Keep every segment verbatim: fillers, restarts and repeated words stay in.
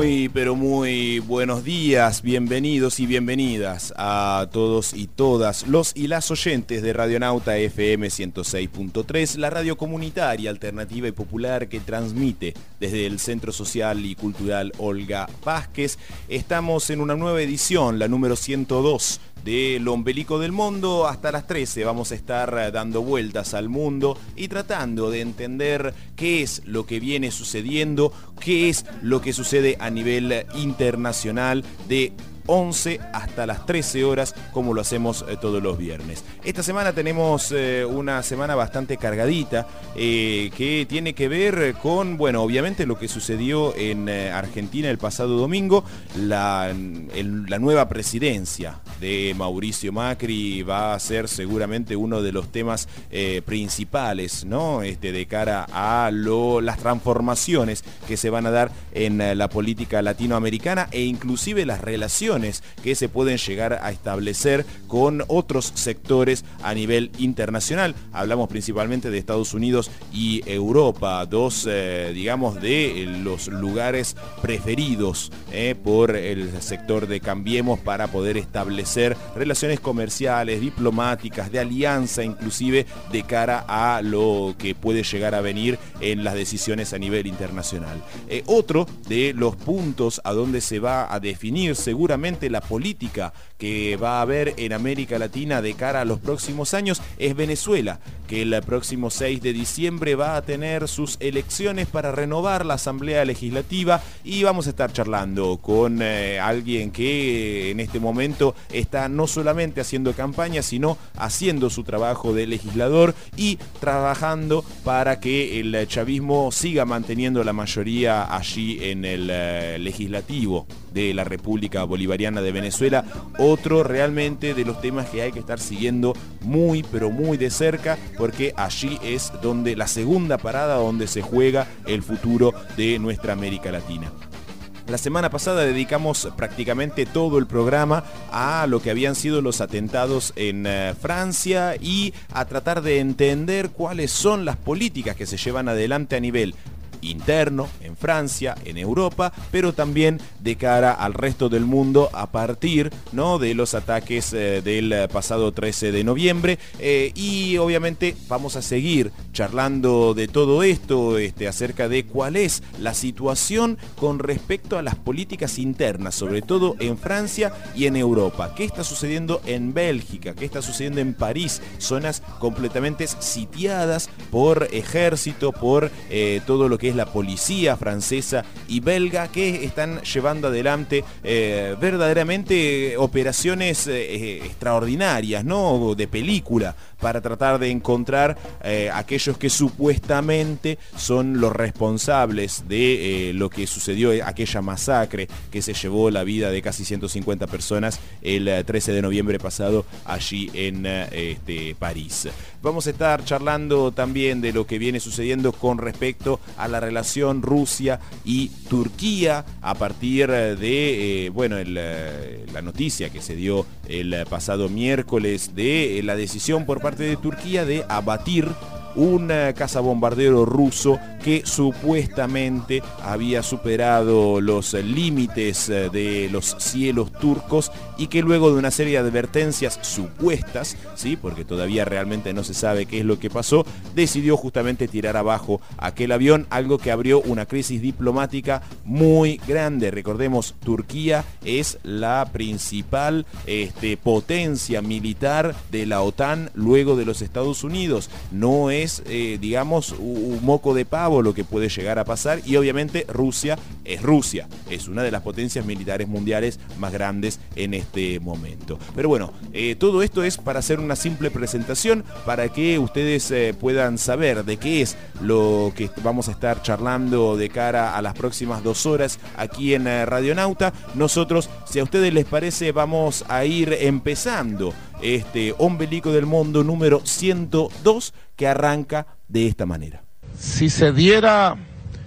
Muy, pero muy buenos días, bienvenidos y bienvenidas a todos y todas los y las oyentes de Radionauta F M ciento seis punto tres, la radio comunitaria, alternativa y popular que transmite desde el Centro Social y Cultural Olga Vázquez. Estamos en una nueva edición, la número ciento dos. De Lo Ombelico del Mundo. Hasta las trece vamos a estar dando vueltas al mundo y tratando de entender qué es lo que viene sucediendo, qué es lo que sucede a nivel internacional de once hasta las trece horas, como lo hacemos eh, todos los viernes. Esta semana tenemos eh, una semana bastante cargadita, eh, que tiene que ver con, bueno, obviamente lo que sucedió en eh, Argentina el pasado domingo. La, el, la nueva presidencia de Mauricio Macri va a ser seguramente uno de los temas eh, principales, ¿no? Este, de cara a lo, las transformaciones que se van a dar en eh, la política latinoamericana e inclusive las relaciones que se pueden llegar a establecer con otros sectores a nivel internacional. Hablamos principalmente de Estados Unidos y Europa, dos, eh, digamos, de los lugares preferidos eh, por el sector de Cambiemos para poder establecer relaciones comerciales, diplomáticas, de alianza, inclusive de cara a lo que puede llegar a venir en las decisiones a nivel internacional. Eh, otro de los puntos a donde se va a definir seguramente la política que va a haber en América Latina de cara a los próximos años es Venezuela, que el próximo seis de diciembre va a tener sus elecciones para renovar la Asamblea Legislativa, y vamos a estar charlando con eh, alguien que en este momento está no solamente haciendo campaña, sino haciendo su trabajo de legislador y trabajando para que el chavismo siga manteniendo la mayoría allí en el eh, legislativo de la República Bolivariana de Venezuela. Otro realmente de los temas que hay que estar siguiendo muy pero muy de cerca, porque allí es donde la segunda parada donde se juega el futuro de nuestra América Latina. La semana pasada dedicamos prácticamente todo el programa a lo que habían sido los atentados en eh, Francia y a tratar de entender cuáles son las políticas que se llevan adelante a nivel interno, en Francia, en Europa, pero también de cara al resto del mundo a partir, ¿no?, de los ataques eh, del pasado trece de noviembre, eh, y obviamente vamos a seguir charlando de todo esto, este, acerca de cuál es la situación con respecto a las políticas internas, sobre todo en Francia y en Europa. ¿Qué está sucediendo en Bélgica? ¿Qué está sucediendo en París? Zonas completamente sitiadas por ejército, por eh, todo lo que es la policía francesa y belga, que están llevando adelante eh, verdaderamente operaciones eh, extraordinarias, ¿no?, de película, para tratar de encontrar eh, aquellos que supuestamente son los responsables de eh, lo que sucedió, aquella masacre que se llevó la vida de casi ciento cincuenta personas el eh, trece de noviembre pasado allí en eh, este, París. Vamos a estar charlando también de lo que viene sucediendo con respecto a la relación Rusia y Turquía a partir de, eh, bueno, el, la noticia que se dio el pasado miércoles de la decisión por parte de Turquía de abatir un cazabombardero ruso que supuestamente había superado los límites de los cielos turcos y que luego de una serie de advertencias supuestas, ¿sí?, porque todavía realmente no se sabe qué es lo que pasó, decidió justamente tirar abajo aquel avión, algo que abrió una crisis diplomática muy grande. Recordemos, Turquía es la principal este, potencia militar de la OTAN luego de los Estados Unidos. No es Es, eh, digamos, un moco de pavo lo que puede llegar a pasar, y obviamente Rusia es Rusia, es una de las potencias militares mundiales más grandes en este momento. Pero bueno, eh, todo esto es para hacer una simple presentación, para que ustedes eh, puedan saber de qué es lo que vamos a estar charlando de cara a las próximas dos horas aquí en eh, Radionauta. Nosotros, si a ustedes les parece, vamos a ir empezando este Ombelico del Mundo número ciento dos, que arranca de esta manera. Si se diera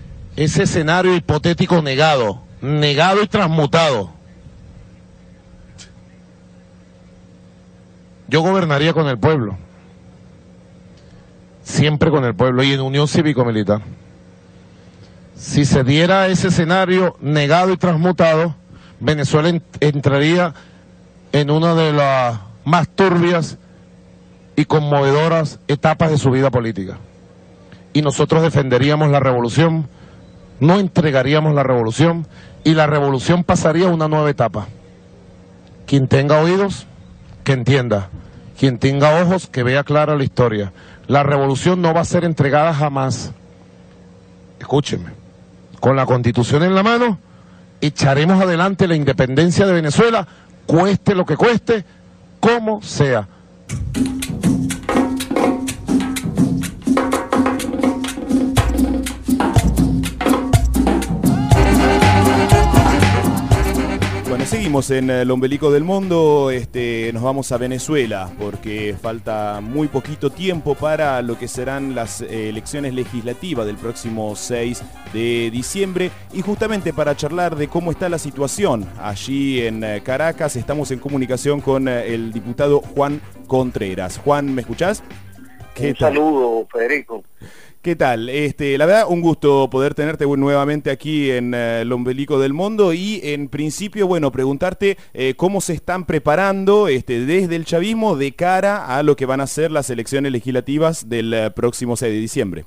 ese escenario hipotético negado, negado y transmutado, yo gobernaría con el pueblo, siempre con el pueblo y en unión cívico-militar. si se diera ese escenario negado y transmutado, Venezuela ent- entraría en una de las más turbias y conmovedoras etapas de su vida política. Y nosotros defenderíamos la revolución, no entregaríamos la revolución, y la revolución pasaría a una nueva etapa. Quien tenga oídos, que entienda. Quien tenga ojos, que vea clara la historia. La revolución no va a ser entregada jamás. Escúchenme. Con la Constitución en la mano, echaremos adelante la independencia de Venezuela, cueste lo que cueste, como sea. Bueno, seguimos en el ombelico del mundo, este, nos vamos a Venezuela porque falta muy poquito tiempo para lo que serán las eh, elecciones legislativas del próximo seis de diciembre, y justamente para charlar de cómo está la situación allí en eh, Caracas estamos en comunicación con eh, el diputado Juan Contreras. Juan, ¿me escuchás? Un saludo, Federico. ¿Qué tal? Este, la verdad, un gusto poder tenerte nuevamente aquí en eh, el ombelico del mundo, y en principio, bueno, preguntarte eh, cómo se están preparando este, desde el chavismo de cara a lo que van a ser las elecciones legislativas del eh, próximo seis de diciembre.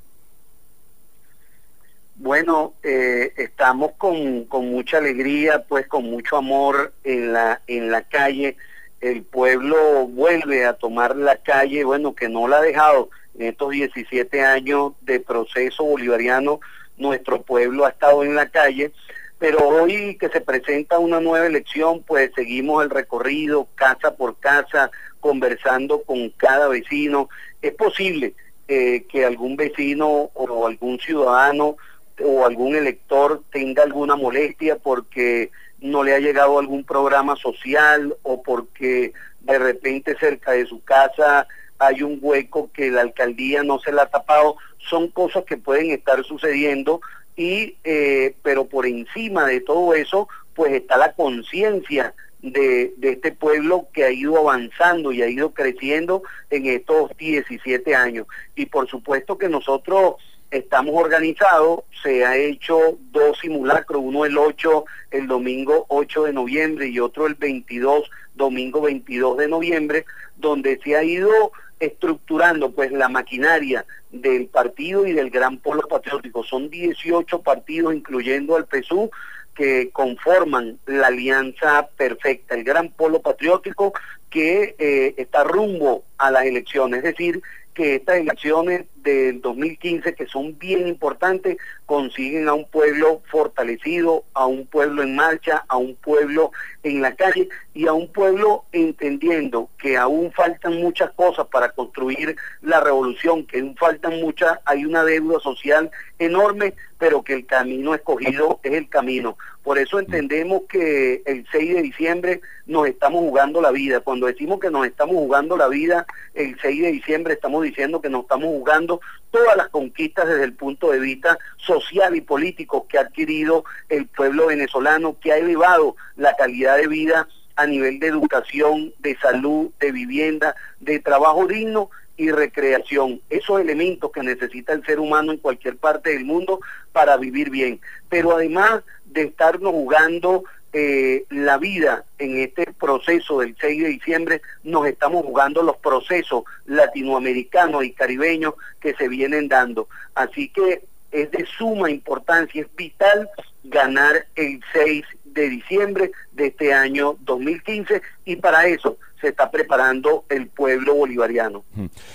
Bueno, eh, estamos con, con mucha alegría, pues con mucho amor en la, en la calle. El pueblo vuelve a tomar la calle, bueno, que no la ha dejado. En estos diecisiete años de proceso bolivariano, nuestro pueblo ha estado en la calle, pero hoy que se presenta una nueva elección, pues seguimos el recorrido casa por casa, conversando con cada vecino. Es posible eh, que algún vecino o algún ciudadano o algún elector tenga alguna molestia porque no le ha llegado algún programa social, o porque de repente cerca de su casa hay un hueco que la alcaldía no se la ha tapado. Son cosas que pueden estar sucediendo, y eh, pero por encima de todo eso, pues está la conciencia de, de este pueblo que ha ido avanzando y ha ido creciendo en estos diecisiete años. Y por supuesto que nosotros estamos organizados, se ha hecho dos simulacros, uno el ocho, el domingo ocho de noviembre, y otro el veintidós, domingo veintidós de noviembre, donde se ha ido estructurando pues la maquinaria del partido y del Gran Polo Patriótico. Son dieciocho partidos, incluyendo al P S U, que conforman la alianza perfecta, el Gran Polo Patriótico, que eh, está rumbo a las elecciones. Es decir, que estas elecciones del dos mil quince, que son bien importantes, consiguen a un pueblo fortalecido, a un pueblo en marcha, a un pueblo en la calle, y a un pueblo entendiendo que aún faltan muchas cosas para construir la revolución, que aún faltan muchas, hay una deuda social enorme, pero que el camino escogido es el camino. Por eso entendemos que el seis de diciembre nos estamos jugando la vida. Cuando decimos que nos estamos jugando la vida, el seis de diciembre estamos diciendo que nos estamos jugando todas las conquistas desde el punto de vista social y político que ha adquirido el pueblo venezolano, que ha elevado la calidad de vida a nivel de educación, de salud, de vivienda, de trabajo digno y recreación. Esos elementos que necesita el ser humano en cualquier parte del mundo para vivir bien. Pero además de estarnos jugando eh, la vida en este proceso del seis de diciembre, nos estamos jugando los procesos latinoamericanos y caribeños que se vienen dando. Así que es de suma importancia, es vital ganar el seis de diciembre de este año dos mil quince, y para eso se está preparando el pueblo bolivariano.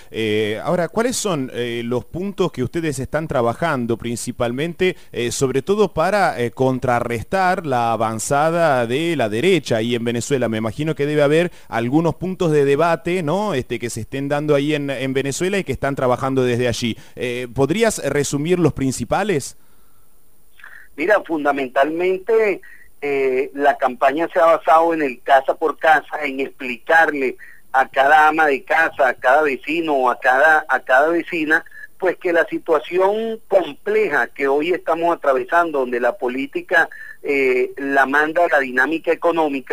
Eh, ahora, ¿cuáles son eh, los puntos que ustedes están trabajando principalmente, eh, sobre todo para eh, contrarrestar la avanzada de la derecha ahí en Venezuela? Me imagino que debe haber algunos puntos de debate, ¿no? Este, que se estén dando ahí en, en Venezuela y que están trabajando desde allí. Eh, ¿Podrías resumir los principales? Mira, fundamentalmente Eh, la campaña se ha basado en el casa por casa, en explicarle a cada ama de casa, a cada vecino o a cada, a cada vecina, pues que la situación compleja que hoy estamos atravesando, donde la política eh, la manda la dinámica económica,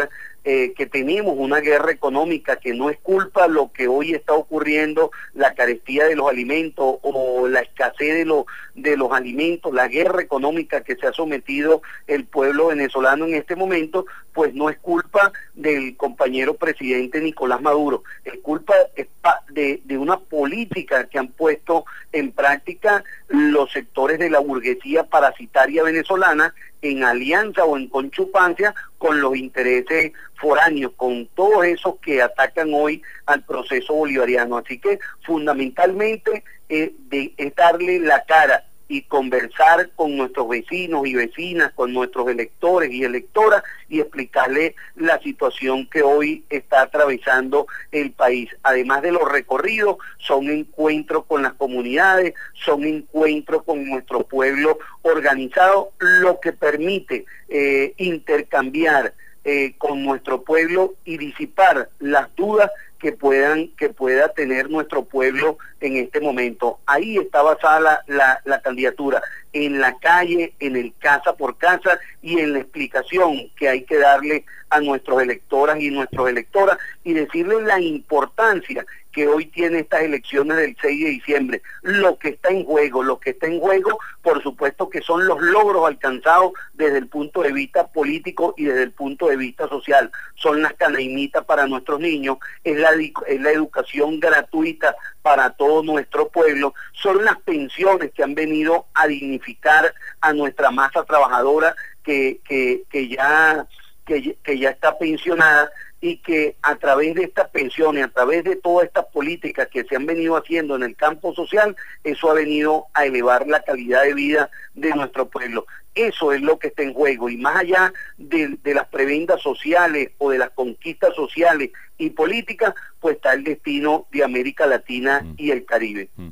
eh, que tenemos una guerra económica, que no es culpa lo que hoy está ocurriendo, la carestía de los alimentos o la escasez de, lo, de los alimentos, la guerra económica que se ha sometido el pueblo venezolano en este momento, pues no es culpa del compañero presidente Nicolás Maduro, es culpa de, de una política que han puesto en práctica los sectores de la burguesía parasitaria venezolana en alianza o en conchupancia con los intereses foráneos, con todos esos que atacan hoy al proceso bolivariano. Así que fundamentalmente eh, de, es darle la cara y conversar con nuestros vecinos y vecinas, con nuestros electores y electoras y explicarle la situación que hoy está atravesando el país. Además de los recorridos, son encuentros con las comunidades, son encuentros con nuestro pueblo organizado, lo que permite eh, intercambiar eh, con nuestro pueblo y disipar las dudas que puedan que pueda tener nuestro pueblo en este momento. Ahí está basada la, la, la candidatura, en la calle, en el casa por casa y en la explicación que hay que darle a nuestros electoras y nuestros electoras y decirles la importancia que hoy tiene estas elecciones del seis de diciembre, lo que está en juego, lo que está en juego, por supuesto que son los logros alcanzados desde el punto de vista político y desde el punto de vista social, son las canaimitas para nuestros niños, es la, es la educación gratuita para todo nuestro pueblo, son las pensiones que han venido a dignificar a nuestra masa trabajadora que, que, que, ya, que, que ya está pensionada, y que a través de estas pensiones, a través de todas estas políticas que se han venido haciendo en el campo social, eso ha venido a elevar la calidad de vida de nuestro pueblo. Eso es lo que está en juego, y más allá de, de las prebendas sociales o de las conquistas sociales y políticas, pues está el destino de América Latina mm. y el Caribe. Mm.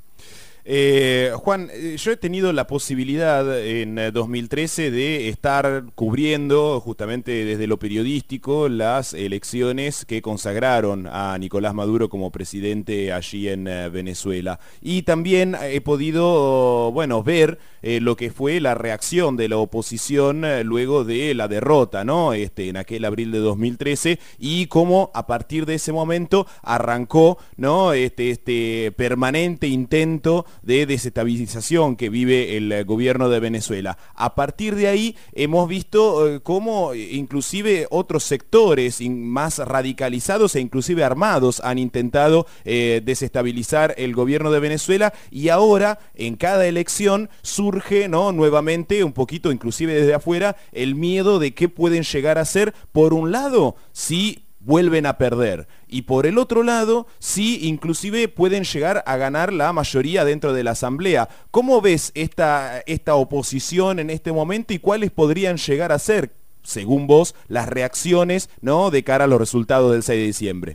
Eh, Juan, yo he tenido la posibilidad en dos mil trece de estar cubriendo justamente desde lo periodístico las elecciones que consagraron a Nicolás Maduro como presidente allí en Venezuela, y también he podido, bueno, ver eh, lo que fue la reacción de la oposición eh, luego de la derrota, ¿no? Este, en aquel abril de dos mil trece, y cómo a partir de ese momento arrancó, ¿no? Este, este permanente intento de desestabilización que vive el gobierno de Venezuela. A partir de ahí hemos visto eh, cómo inclusive otros sectores más radicalizados e inclusive armados han intentado eh, desestabilizar el gobierno de Venezuela, y ahora en cada elección surge, ¿no?, nuevamente un poquito inclusive desde afuera el miedo de qué pueden llegar a ser, por un lado, si vuelven a perder, y por el otro lado, sí, inclusive pueden llegar a ganar la mayoría dentro de la asamblea. ¿Cómo ves esta, esta oposición en este momento, y cuáles podrían llegar a ser, según vos, las reacciones, ¿no?, de cara a los resultados del seis de diciembre?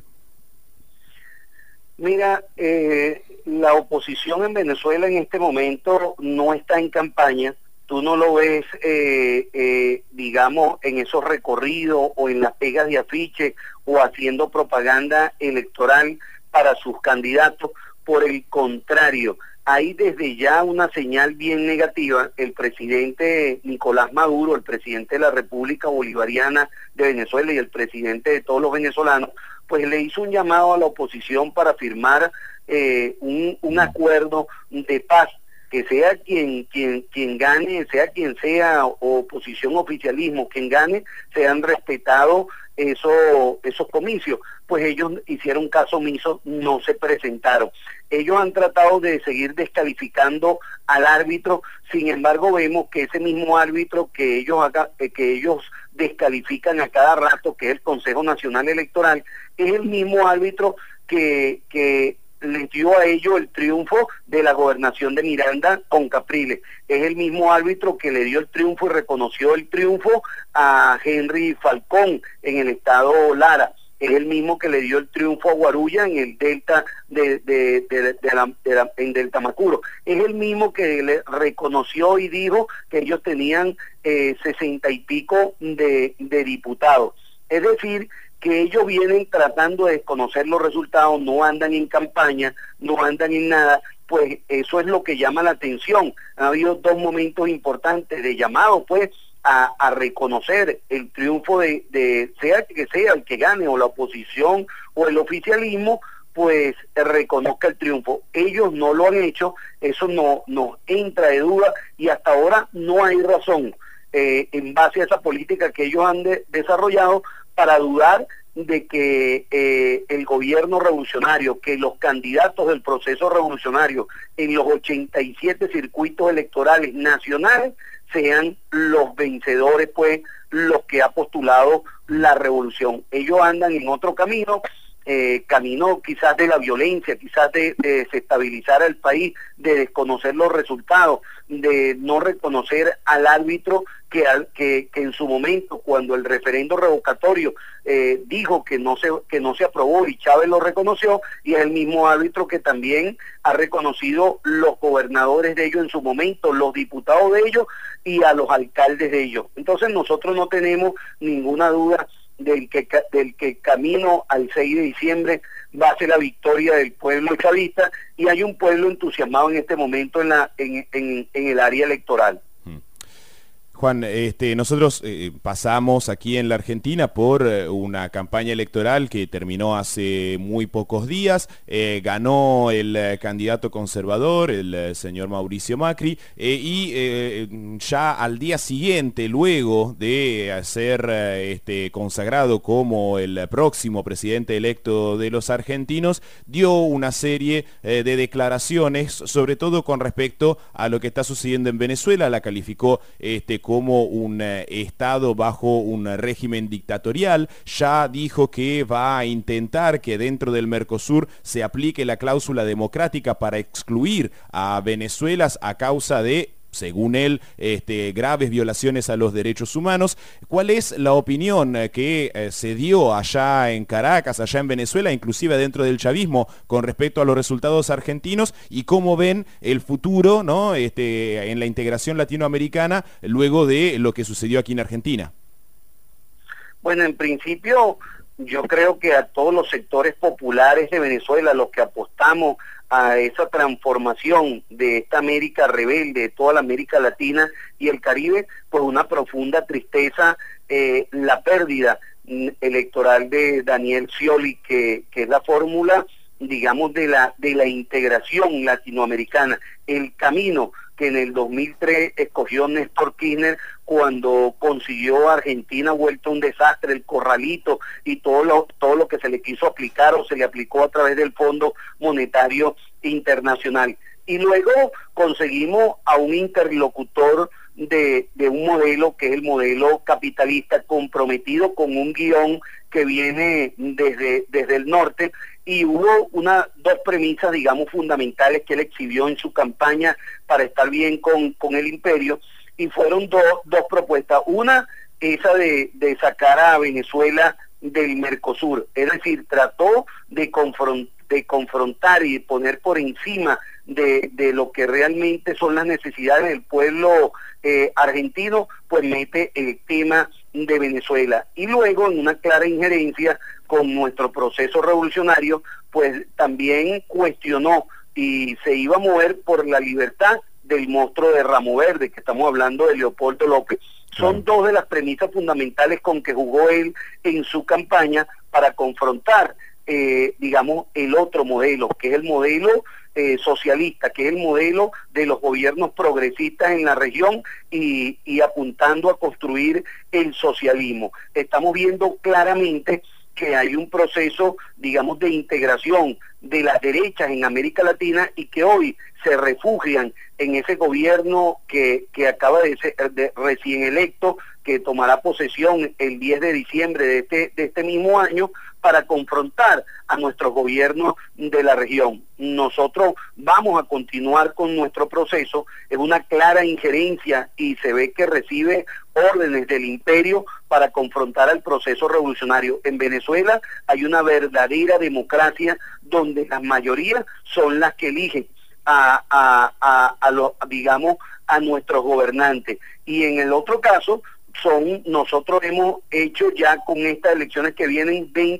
Mira, eh, la oposición en Venezuela en este momento no está en campaña. Tú no lo ves, eh, eh, digamos, en esos recorridos o en las pegas de afiche o haciendo propaganda electoral para sus candidatos. Por el contrario, hay desde ya una señal bien negativa. El presidente Nicolás Maduro, el presidente de la República Bolivariana de Venezuela y el presidente de todos los venezolanos, pues le hizo un llamado a la oposición para firmar eh, un, un acuerdo de paz, que sea quien quien quien gane, sea quien sea, oposición, oficialismo, quien gane, sean respetados esos, esos comicios. Pues ellos hicieron caso omiso, no se presentaron. Ellos han tratado de seguir descalificando al árbitro, sin embargo vemos que ese mismo árbitro que ellos, haga, que ellos descalifican a cada rato, que es el Consejo Nacional Electoral, es el mismo árbitro que... que les dio a ellos el triunfo de la gobernación de Miranda con Capriles. Es el mismo árbitro que le dio el triunfo y reconoció el triunfo a Henry Falcón en el estado Lara. Es el mismo que le dio el triunfo a Guarulla en el delta de, de, de, de, la, de la, en Delta Macuro. Es el mismo que le reconoció y dijo que ellos tenían eh, sesenta y pico de, de diputados. Es decir, que ellos vienen tratando de desconocer los resultados, no andan en campaña, no andan en nada, pues eso es lo que llama la atención. Ha habido dos momentos importantes de llamado, pues, a, a reconocer el triunfo de, de sea que sea el que gane, o la oposición o el oficialismo, pues reconozca el triunfo. Ellos no lo han hecho, eso no nos entra de duda, y hasta ahora no hay razón eh, en base a esa política que ellos han de, desarrollado para dudar de que eh, el gobierno revolucionario, que los candidatos del proceso revolucionario en los ochenta y siete circuitos electorales nacionales sean los vencedores, pues los que ha postulado la revolución. Ellos andan en otro camino, eh, camino quizás de la violencia, quizás de, de desestabilizar al país, de desconocer los resultados, de no reconocer al árbitro que, al, que, que en su momento, cuando el referendo revocatorio eh, dijo que no se que no se aprobó y Chávez lo reconoció, y es el mismo árbitro que también ha reconocido los gobernadores de ellos en su momento, los diputados de ellos y a los alcaldes de ellos. Entonces nosotros no tenemos ninguna duda del que del que camino al seis de diciembre va a ser la victoria del pueblo chavista, y hay un pueblo entusiasmado en este momento en la en, en, en el área electoral. Juan, este, nosotros eh, pasamos aquí en la Argentina por eh, una campaña electoral que terminó hace muy pocos días. Eh, ganó el eh, candidato conservador, el eh, señor Mauricio Macri, eh, y eh, ya al día siguiente, luego de ser eh, este, consagrado como el próximo presidente electo de los argentinos, dio una serie eh, de declaraciones, sobre todo con respecto a lo que está sucediendo en Venezuela. La calificó este, como un eh, Estado bajo un régimen dictatorial. Ya dijo que va a intentar que dentro del Mercosur se aplique la cláusula democrática para excluir a Venezuela a causa de, según él, este, graves violaciones a los derechos humanos. ¿Cuál es la opinión que eh, se dio allá en Caracas, allá en Venezuela, inclusive dentro del chavismo, con respecto a los resultados argentinos, y cómo ven el futuro, ¿no?, este, en la integración latinoamericana luego de lo que sucedió aquí en Argentina? Bueno, en principio yo creo que a todos los sectores populares de Venezuela, los que apostamos a esa transformación de esta América rebelde, de toda la América Latina y el Caribe, pues una profunda tristeza eh, la pérdida electoral de Daniel Scioli, que, que es la fórmula, digamos, de la, de la integración latinoamericana, el camino que en el dos mil tres escogió Néstor Kirchner cuando consiguió a Argentina vuelto un desastre, el corralito y todo lo, todo lo que se le quiso aplicar o se le aplicó a través del Fondo Monetario Internacional. Y luego conseguimos a un interlocutor de, de un modelo que es el modelo capitalista, comprometido con un guión que viene desde, desde el norte, y hubo una, dos premisas, digamos, fundamentales que él exhibió en su campaña para estar bien con, con el imperio, y fueron dos, dos propuestas. Una, esa de, de sacar a Venezuela del Mercosur, es decir, trató de, confront, de confrontar y de poner por encima de, de lo que realmente son las necesidades del pueblo eh, argentino, pues mete el tema de Venezuela. Y luego, en una clara injerencia con nuestro proceso revolucionario, pues también cuestionó y se iba a mover por la libertad del monstruo de Ramo Verde, que estamos hablando de Leopoldo López. Son dos de las premisas fundamentales con que jugó él en su campaña para confrontar, eh, digamos, el otro modelo, que es el modelo eh, socialista, que es el modelo de los gobiernos progresistas en la región y, y apuntando a construir el socialismo. Estamos viendo claramente que hay un proceso, digamos, de integración de las derechas en América Latina y que hoy se refugian en ese gobierno que, que acaba de ser de, recién electo, que tomará posesión el diez de diciembre de este, de este mismo año, para confrontar a nuestros gobiernos de la región. Nosotros vamos a continuar con nuestro proceso, es una clara injerencia y se ve que recibe órdenes del imperio para confrontar al proceso revolucionario. En Venezuela hay una verdadera democracia donde las mayorías son las que eligen a, a, a, a los, digamos, a nuestros gobernantes. Y en el otro caso, son nosotros hemos hecho ya con estas elecciones que vienen veinte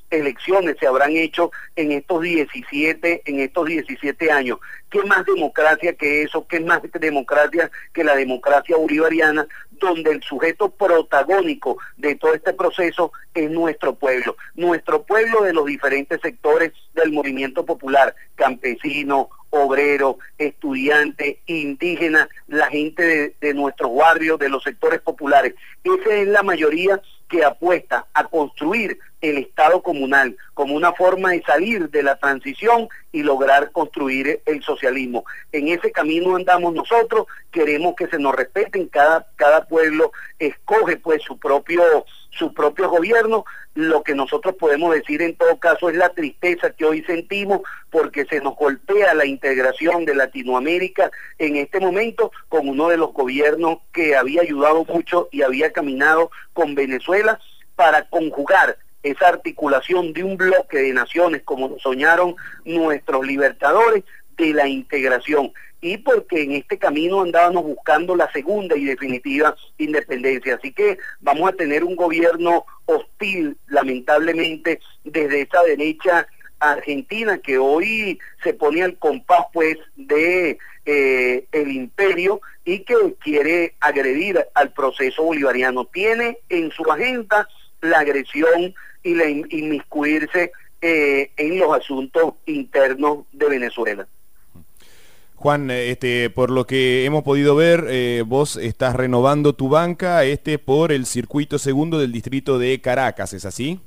elecciones se habrán hecho en estos diecisiete, en estos diecisiete años. ¿Qué más democracia que eso? ¿Qué más democracia que la democracia bolivariana, donde el sujeto protagónico de todo este proceso es nuestro pueblo? Nuestro pueblo de los diferentes sectores del movimiento popular, campesino, obrero, estudiante, indígena, la gente de, de nuestros barrios, de los sectores populares. Esa es la mayoría que apuesta a construir el Estado comunal como una forma de salir de la transición y lograr construir el socialismo. En ese camino andamos nosotros, queremos que se nos respeten, cada, cada pueblo escoge pues su propio, su propio gobierno. Lo que nosotros podemos decir en todo caso es la tristeza que hoy sentimos porque se nos golpea la integración de Latinoamérica en este momento con uno de los gobiernos que había ayudado mucho y había caminado con Venezuela para conjugar esa articulación de un bloque de naciones como soñaron nuestros libertadores de la integración, y porque en este camino andábamos buscando la segunda y definitiva independencia. Así que vamos a tener un gobierno hostil, lamentablemente, desde esa derecha argentina que hoy se pone al compás pues de eh, el imperio y que quiere agredir al proceso bolivariano. Tiene en su agenda la agresión y la inmiscuirse eh, en los asuntos internos de Venezuela. Juan, este, por lo que hemos podido ver, eh, vos estás renovando tu banca este por el circuito segundo del distrito de Caracas, ¿es así?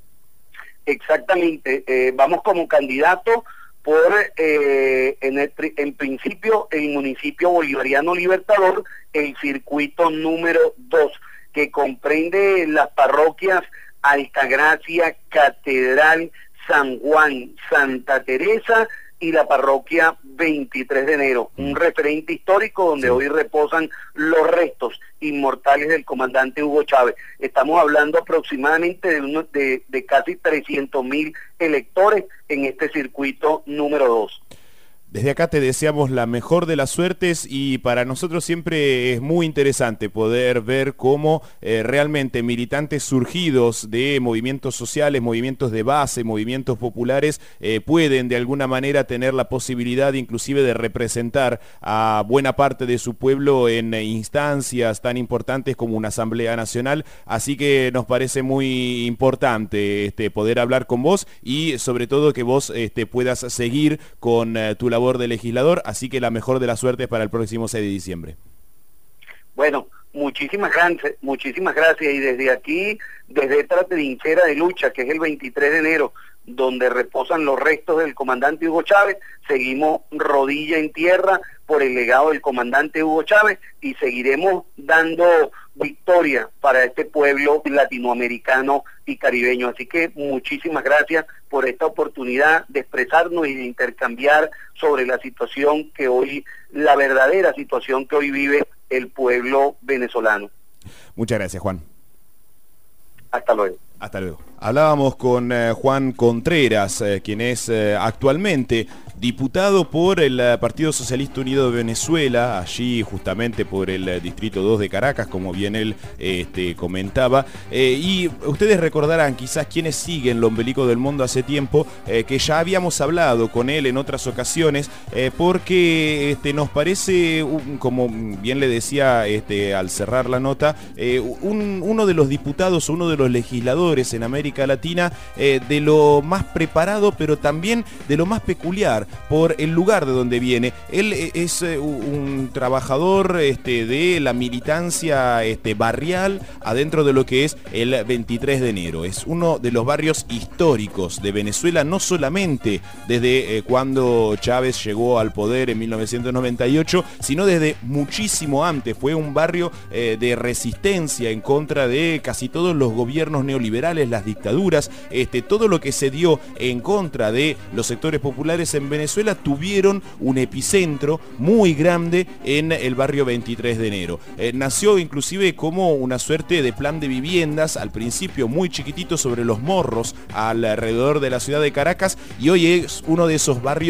Exactamente, eh, vamos como candidato por, eh, en, el, en principio, el municipio bolivariano Libertador, el circuito número dos, que comprende las parroquias Altagracia, Catedral, San Juan, Santa Teresa y la parroquia veintitrés de enero, un referente histórico donde sí. hoy reposan los restos inmortales del comandante Hugo Chávez. Estamos hablando aproximadamente de, uno, de, de casi trescientos mil electores en este circuito número dos. Desde acá te deseamos la mejor de las suertes y para nosotros siempre es muy interesante poder ver cómo eh, realmente militantes surgidos de movimientos sociales, movimientos de base, movimientos populares, eh, pueden de alguna manera tener la posibilidad inclusive de representar a buena parte de su pueblo en eh, instancias tan importantes como una Asamblea Nacional. Así que nos parece muy importante este, poder hablar con vos y sobre todo que vos este, puedas seguir con eh, tu labor de legislador, así que la mejor de las suertes para el próximo seis de diciembre. Bueno, muchísimas gracias, muchísimas gracias, y desde aquí, desde esta trinchera de lucha, que es el veintitrés de enero, donde reposan los restos del comandante Hugo Chávez, seguimos rodilla en tierra por el legado del comandante Hugo Chávez y seguiremos dando victoria para este pueblo latinoamericano y caribeño. Así que muchísimas gracias por esta oportunidad de expresarnos y de intercambiar sobre la situación que hoy, la verdadera situación que hoy vive el pueblo venezolano. Muchas gracias, Juan. Hasta luego. Hasta luego. Hablábamos con eh, Juan Contreras, eh, quien es eh, actualmente diputado por el eh, Partido Socialista Unido de Venezuela, allí justamente por el eh, Distrito dos de Caracas, como bien él eh, este, comentaba. Eh, y ustedes recordarán, quizás quienes siguen Lo Ombelico del Mundo hace tiempo, eh, que ya habíamos hablado con él en otras ocasiones, eh, porque este, nos parece, un, como bien le decía este, al cerrar la nota, eh, un, uno de los diputados, uno de los legisladores en América Latina, eh, de lo más preparado, pero también de lo más peculiar, por el lugar de donde viene. Él es eh, un trabajador este, de la militancia este, barrial adentro de lo que es el veintitrés de enero. Es uno de los barrios históricos de Venezuela, no solamente desde eh, cuando Chávez llegó al poder en mil novecientos noventa y ocho, sino desde muchísimo antes. Fue un barrio eh, de resistencia en contra de casi todos los gobiernos neoliberales, las dictaduras, este, todo lo que se dio en contra de los sectores populares en Venezuela tuvieron un epicentro muy grande en el barrio veintitrés de enero. Eh, nació inclusive como una suerte de plan de viviendas, al principio muy chiquitito sobre los morros alrededor de la ciudad de Caracas, y hoy es uno de esos barrios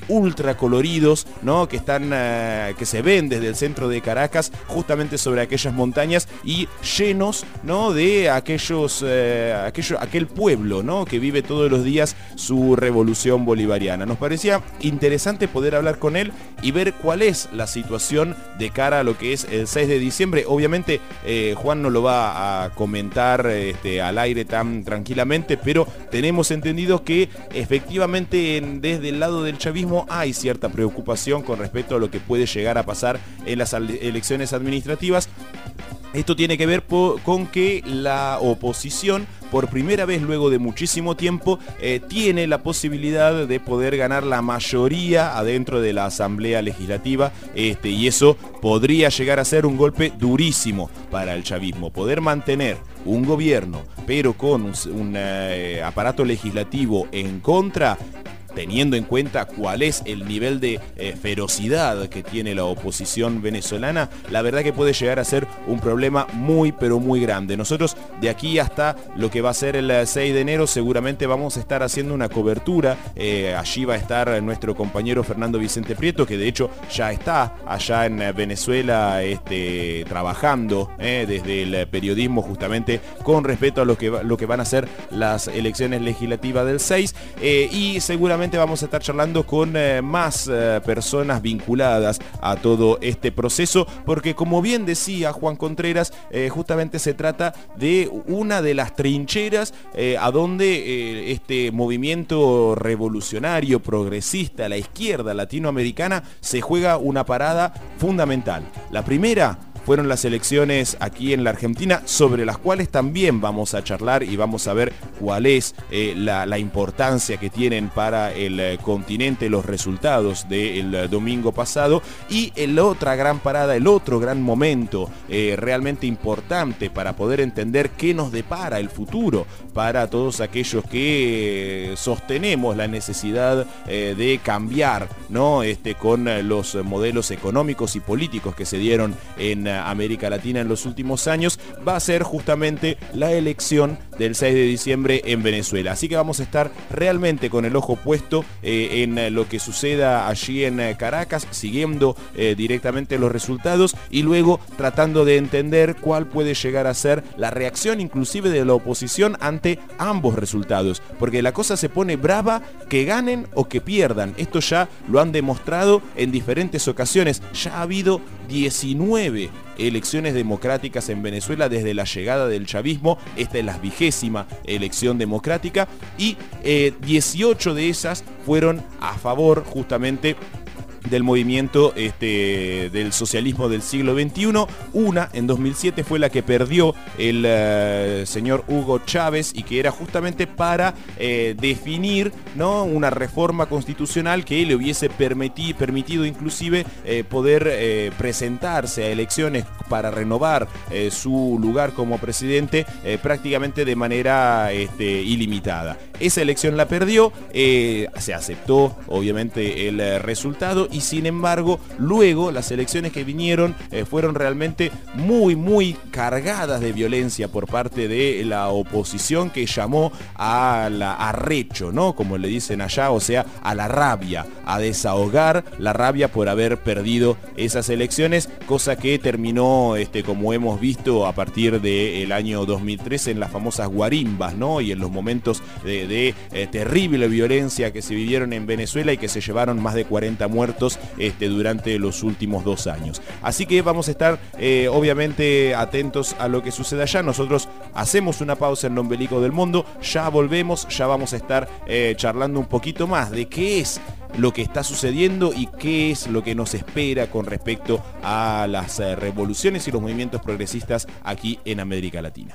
ultra coloridos, ¿no? Que están, uh, que se ven desde el centro de Caracas, justamente sobre aquellas montañas y llenos, ¿no? De aquellos, uh, aquello, aquel pueblo, ¿no? Que vive todos los días su revolución bolivariana. Nos parecía interesante poder hablar con él y ver cuál es la situación de cara a lo que es el seis de diciembre. Obviamente eh, Juan no lo va a comentar este, al aire tan tranquilamente, pero tenemos entendido que efectivamente en, desde el lado del chavismo hay cierta preocupación con respecto a lo que puede llegar a pasar en las elecciones administrativas. Esto tiene que ver con que la oposición, por primera vez luego de muchísimo tiempo, eh, tiene la posibilidad de poder ganar la mayoría adentro de la Asamblea Legislativa, este, y eso podría llegar a ser un golpe durísimo para el chavismo. Poder mantener un gobierno, pero con un, un eh, aparato legislativo en contra, teniendo en cuenta cuál es el nivel de eh, ferocidad que tiene la oposición venezolana, la verdad que puede llegar a ser un problema muy pero muy grande. Nosotros de aquí hasta lo que va a ser el seis de enero seguramente vamos a estar haciendo una cobertura, eh, allí va a estar nuestro compañero Fernando Vicente Prieto, que de hecho ya está allá en Venezuela este, trabajando eh, desde el periodismo justamente con respecto a lo que, lo que van a ser las elecciones legislativas del seis, eh, y seguramente vamos a estar charlando con eh, más eh, personas vinculadas a todo este proceso, porque como bien decía Juan Contreras, eh, justamente se trata de una de las trincheras eh, a donde eh, este movimiento revolucionario, progresista, la izquierda latinoamericana, se juega una parada fundamental. La primera fueron las elecciones aquí en la Argentina, sobre las cuales también vamos a charlar y vamos a ver cuál es eh, la, la importancia que tienen para el eh, continente los resultados del eh, domingo pasado. Y la otra gran parada, el otro gran momento eh, realmente importante para poder entender qué nos depara el futuro para todos aquellos que eh, sostenemos la necesidad eh, de cambiar, ¿no? este, con eh, los modelos económicos y políticos que se dieron en América Latina en los últimos años, va a ser justamente la elección del seis de diciembre en Venezuela. Así que vamos a estar realmente con el ojo puesto eh, en lo que suceda allí en eh, Caracas, siguiendo eh, directamente los resultados y luego tratando de entender cuál puede llegar a ser la reacción inclusive de la oposición ante ambos resultados, porque la cosa se pone brava, que ganen o que pierdan. Esto ya lo han demostrado en diferentes ocasiones. Ya ha habido diecinueve elecciones democráticas en Venezuela desde la llegada del chavismo. Esta es la vigésima elección democrática y eh, dieciocho de esas fueron a favor justamente del movimiento este, del socialismo del siglo veintiuno. Una en dos mil siete fue la que perdió el uh, señor Hugo Chávez y que era justamente para eh, definir, ¿no? una reforma constitucional que le hubiese permití, permitido inclusive eh, poder eh, presentarse a elecciones para renovar eh, su lugar como presidente eh, prácticamente de manera este, ilimitada. Esa elección la perdió, eh, se aceptó obviamente el eh, resultado y sin embargo luego las elecciones que vinieron eh, fueron realmente muy muy cargadas de violencia por parte de la oposición, que llamó a la arrecho, ¿no? Como le dicen allá, o sea, a la rabia, a desahogar la rabia por haber perdido esas elecciones, cosa que terminó, este, como hemos visto a partir del año dos mil trece en las famosas guarimbas, ¿no? Y en los momentos de, de eh, terrible violencia que se vivieron en Venezuela y que se llevaron más de cuarenta muertos este, durante los últimos dos años. Así que vamos a estar eh, obviamente atentos a lo que suceda allá. Nosotros hacemos una pausa en Ombelico del Mundo, ya volvemos, ya vamos a estar eh, charlando un poquito más de qué es lo que está sucediendo y qué es lo que nos espera con respecto a las eh, revoluciones y los movimientos progresistas aquí en América Latina.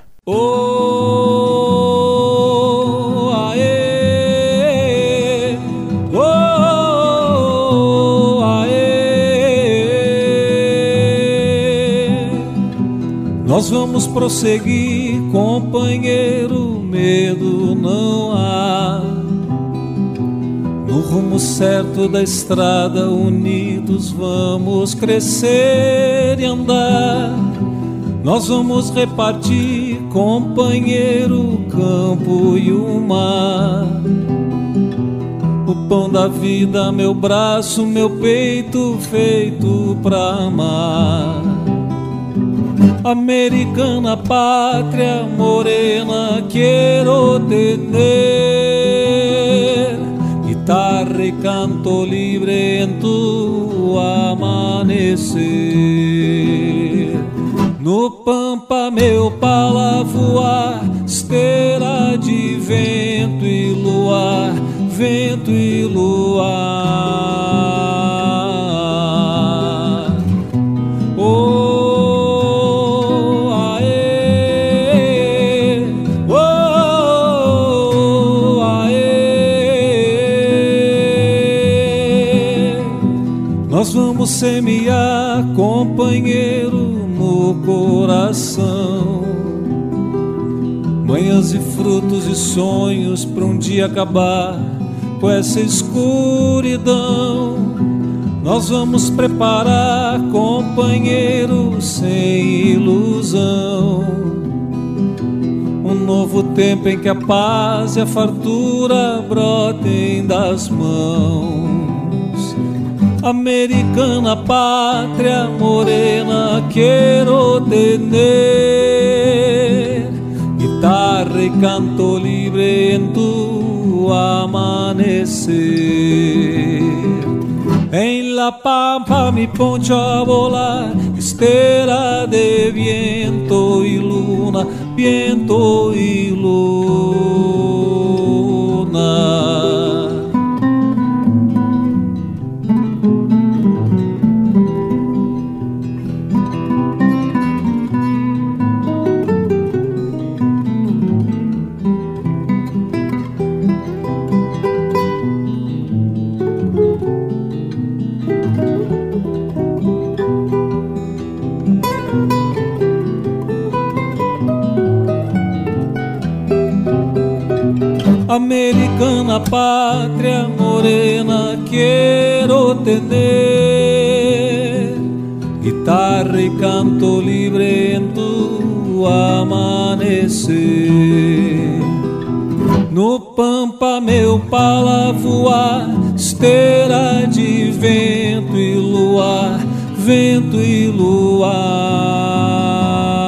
Oh, ae, oh, ae. Nós vamos prosseguir, companheiro, medo não há. No rumo certo da estrada, unidos vamos crescer e andar. Nós vamos repartir, companheiro, o campo e o mar. O pão da vida, meu braço, meu peito feito pra amar. Americana pátria morena, quero tener guitarra y canto libre en tu amanecer. No pampa meu pala voar, esteira de vento e luar, vento e luar. Oh, aê, oh, aê. Nós vamos semear, companheiro, no coração, manhãs e frutos e sonhos pra um dia acabar com essa escuridão. Nós vamos preparar, companheiro, sem ilusão, um novo tempo em que a paz e a fartura brotem das mãos. Americana pátria morena, quero tener guitarra y canto libre en tu amanecer. En la pampa mi poncho a volar, esteira de viento y luna, viento y luna. Americana pátria morena, quero tener guitarra y canto libre en tu amanecer. No pampa meu pala voar, esteira de vento e luar, vento e luar.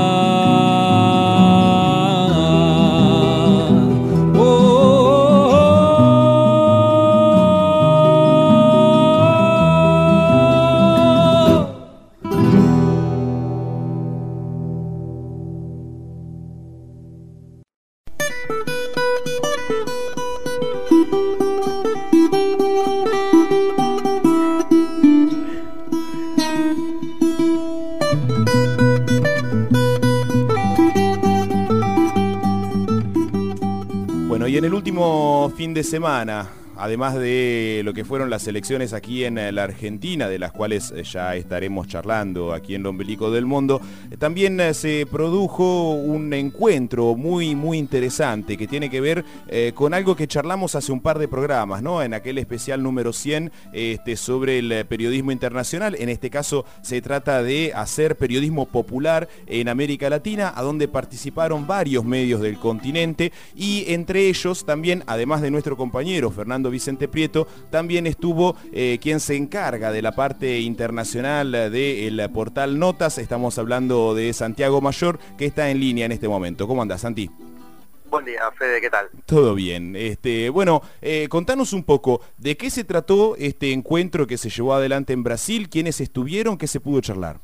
Y en el último fin de semana, además de lo que fueron las elecciones aquí en la Argentina, de las cuales ya estaremos charlando aquí en Lo Ombelico del Mundo, también se produjo un encuentro muy muy interesante que tiene que ver eh, con algo que charlamos hace un par de programas, ¿no? En aquel especial número cien este, sobre el periodismo internacional. En este caso se trata de hacer periodismo popular en América Latina, a donde participaron varios medios del continente, y entre ellos también, además de nuestro compañero Fernando Vicente Prieto, también estuvo eh, quien se encarga de la parte internacional del portal Notas. Estamos hablando de Santiago Mayor, que está en línea en este momento. ¿Cómo andás, Santi? Buen día, Fede, ¿qué tal? Todo bien. Este, bueno, eh, contanos un poco de qué se trató este encuentro que se llevó adelante en Brasil, quiénes estuvieron, qué se pudo charlar.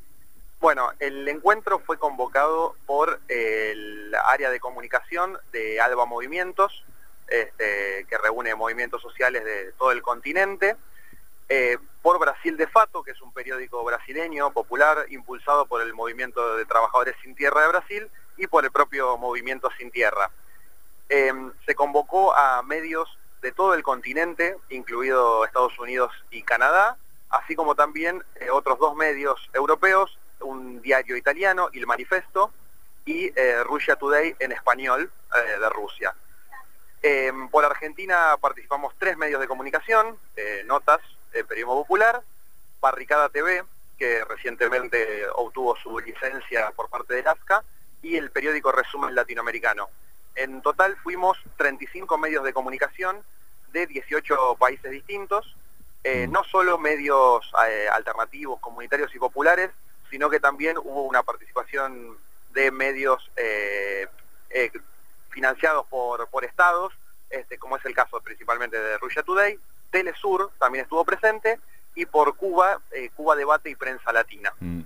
Bueno, el encuentro fue convocado por eh, el área de comunicación de ALBA Movimientos, Este, que reúne movimientos sociales de todo el continente, eh, por Brasil de Fato, que es un periódico brasileño popular impulsado por el Movimiento de Trabajadores Sin Tierra de Brasil y por el propio Movimiento Sin Tierra. Eh, se convocó a medios de todo el continente, incluido Estados Unidos y Canadá, así como también eh, otros dos medios europeos, un diario italiano, Il Manifesto, y eh, Russia Today en español, eh, de Rusia. Eh, por Argentina participamos tres medios de comunicación, eh, Notas, eh, Periodismo Popular, Barricada T V, que recientemente obtuvo su licencia por parte del ASCA, y el periódico Resumen Latinoamericano. En total fuimos treinta y cinco medios de comunicación de dieciocho países distintos, eh, no solo medios eh, alternativos, comunitarios y populares, sino que también hubo una participación de medios eh, eh, financiados por, por estados, este, como es el caso principalmente de Russia Today. Telesur también estuvo presente, y por Cuba, eh, Cuba Debate y Prensa Latina. Mm.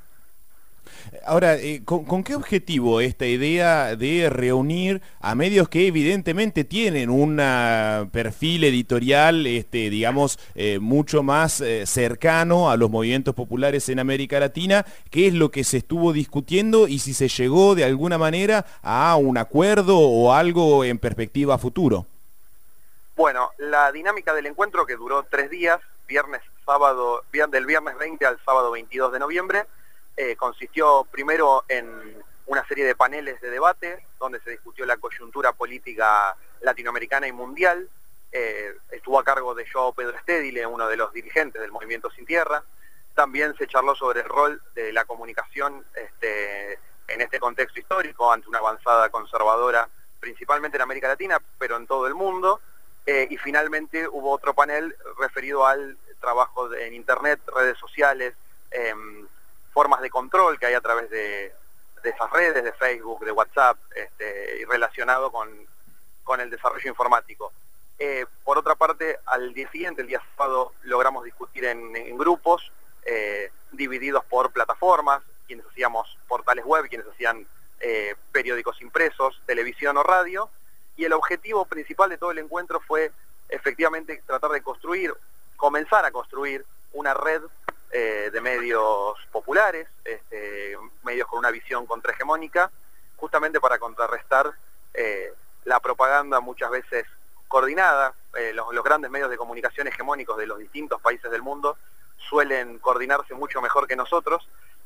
Ahora, eh, ¿con, ¿con qué objetivo esta idea de reunir a medios que evidentemente tienen un perfil editorial, este, digamos, eh, mucho más eh, cercano a los movimientos populares en América Latina? ¿Qué es lo que se estuvo discutiendo y si se llegó de alguna manera a un acuerdo o algo en perspectiva futuro? Bueno, la dinámica del encuentro, que duró tres días, viernes, sábado, del viernes veinte al sábado veintidós de noviembre, Eh, consistió primero en una serie de paneles de debate donde se discutió la coyuntura política latinoamericana y mundial. Eh, estuvo a cargo de Joao Pedro Estedile, uno de los dirigentes del Movimiento Sin Tierra. También se charló sobre el rol de la comunicación este, en este contexto histórico ante una avanzada conservadora, principalmente en América Latina, pero en todo el mundo. Eh, y finalmente hubo otro panel referido al trabajo de, en Internet, redes sociales, eh, formas de control que hay a través de, de esas redes, de Facebook, de WhatsApp, este, y relacionado con, con el desarrollo informático. Eh, por otra parte, al día siguiente, el día sábado, logramos discutir en, en grupos, eh, divididos por plataformas, quienes hacíamos portales web, quienes hacían eh, periódicos impresos, televisión o radio, y el objetivo principal de todo el encuentro fue efectivamente tratar de construir, comenzar a construir una red Eh, de medios populares, este, medios con una visión contrahegemónica, justamente para contrarrestar eh, la propaganda muchas veces coordinada. Eh, los, los grandes medios de comunicación hegemónicos de los distintos países del mundo suelen coordinarse mucho mejor que nosotros,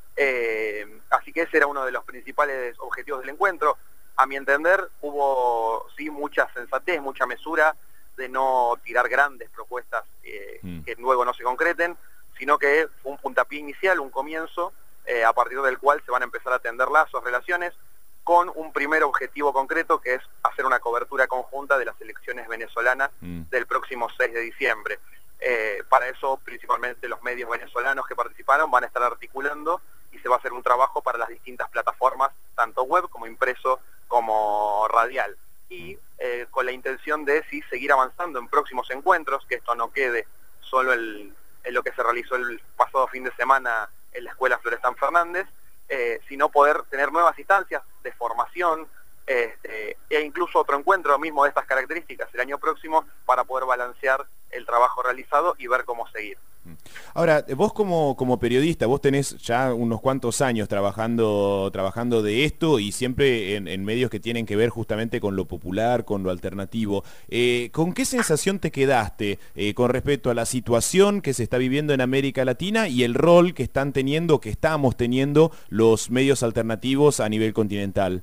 eh, así que ese era uno de los principales objetivos del encuentro. A mi entender, hubo sí mucha sensatez, mucha mesura de no tirar grandes propuestas eh, mm. que luego no se concreten, sino que fue un puntapié inicial, un comienzo, eh, a partir del cual se van a empezar a tender lazos, relaciones, con un primer objetivo concreto, que es hacer una cobertura conjunta de las elecciones venezolanas mm. del próximo seis de diciembre. Eh, para eso, principalmente los medios venezolanos que participaron van a estar articulando, y se va a hacer un trabajo para las distintas plataformas, tanto web como impreso, como radial. Y eh, con la intención de sí seguir avanzando en próximos encuentros, que esto no quede solo el... en lo que se realizó el pasado fin de semana en la Escuela Florestan Fernández, eh, sino poder tener nuevas instancias de formación, este, e incluso otro encuentro mismo de estas características el año próximo, para poder balancear el trabajo realizado y ver cómo seguir. Ahora, vos como, como periodista, vos tenés ya unos cuantos años trabajando, trabajando de esto, y siempre en, en medios que tienen que ver justamente con lo popular, con lo alternativo. Eh, ¿Con qué sensación te quedaste eh, con respecto a la situación que se está viviendo en América Latina y el rol que están teniendo, que estamos teniendo los medios alternativos a nivel continental?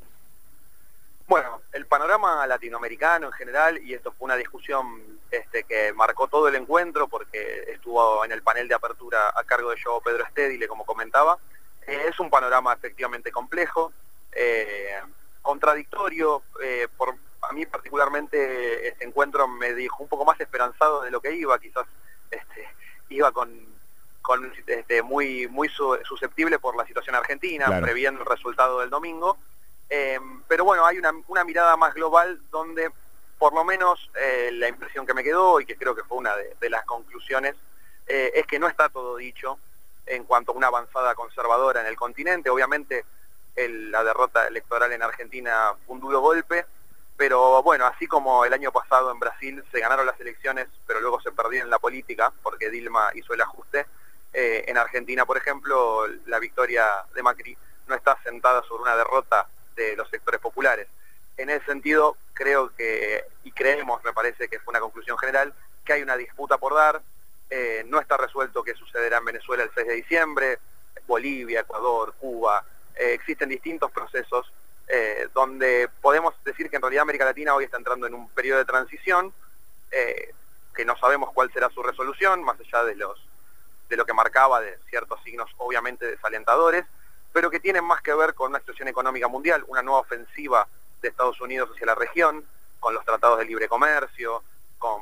Bueno, el panorama latinoamericano en general, y esto fue una discusión este, que marcó todo el encuentro, porque estuvo en el panel de apertura a cargo de Joao Pedro Estedile, como comentaba, eh, es un panorama efectivamente complejo, eh, contradictorio. Eh, por, a mí particularmente este encuentro me dejó un poco más esperanzado de lo que iba, quizás este, iba con, con este, muy, muy su, susceptible por la situación argentina, claro, previendo el resultado del domingo. Eh, pero bueno, hay una, una mirada más global donde, por lo menos, eh, la impresión que me quedó, y que creo que fue una de, de las conclusiones, eh, es que no está todo dicho en cuanto a una avanzada conservadora en el continente. Obviamente el, la derrota electoral en Argentina fue un duro golpe, pero bueno, así como el año pasado en Brasil se ganaron las elecciones, pero luego se perdió en la política porque Dilma hizo el ajuste, eh, en Argentina, por ejemplo, la victoria de Macri no está sentada sobre una derrota de los sectores populares. En ese sentido, creo que, y creemos, me parece que fue una conclusión general, que hay una disputa por dar. Eh, no está resuelto qué sucederá en Venezuela el seis de diciembre, Bolivia, Ecuador, Cuba. Eh, existen distintos procesos eh, donde podemos decir que en realidad América Latina hoy está entrando en un periodo de transición, eh, que no sabemos cuál será su resolución, más allá de, los, de lo que marcaba, de ciertos signos obviamente desalentadores, pero que tienen más que ver con una situación económica mundial, una nueva ofensiva de Estados Unidos hacia la región, con los tratados de libre comercio, con políticas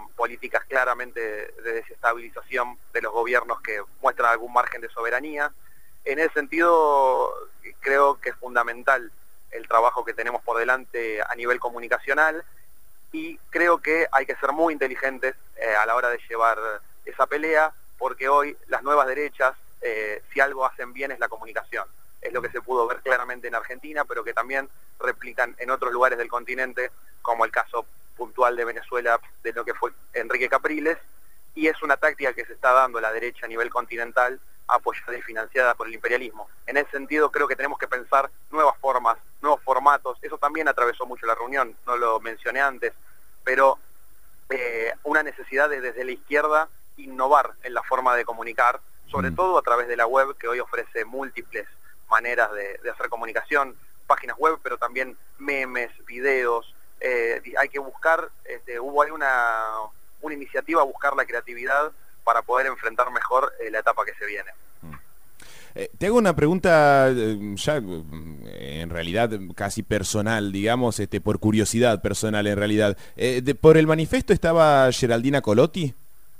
políticas claramente de desestabilización de los gobiernos que muestran algún margen de soberanía. En ese sentido, creo que es fundamental el trabajo que tenemos por delante a nivel comunicacional, y creo que hay que ser muy inteligentes eh, a la hora de llevar esa pelea, porque hoy las nuevas derechas, eh, si algo hacen bien es la comunicación. Es lo que se pudo ver claramente en Argentina, pero que también replican en otros lugares del continente, como el caso puntual de Venezuela, de lo que fue Enrique Capriles, y es una táctica que se está dando la derecha a nivel continental, apoyada y financiada por el imperialismo. En ese sentido creo que tenemos que pensar nuevas formas, nuevos formatos. Eso también atravesó mucho la reunión, no lo mencioné antes, pero eh, una necesidad de desde la izquierda innovar en la forma de comunicar, sobre mm. todo a través de la web, que hoy ofrece múltiples maneras de, de hacer comunicación, páginas web, pero también memes, videos. Eh, hay que buscar, este, hubo ahí una, una iniciativa a buscar la creatividad para poder enfrentar mejor eh, la etapa que se viene. Eh, te hago una pregunta eh, ya eh, en realidad casi personal, digamos, este, por curiosidad personal en realidad. Eh, de, ¿Por el manifiesto estaba Geraldina Colotti?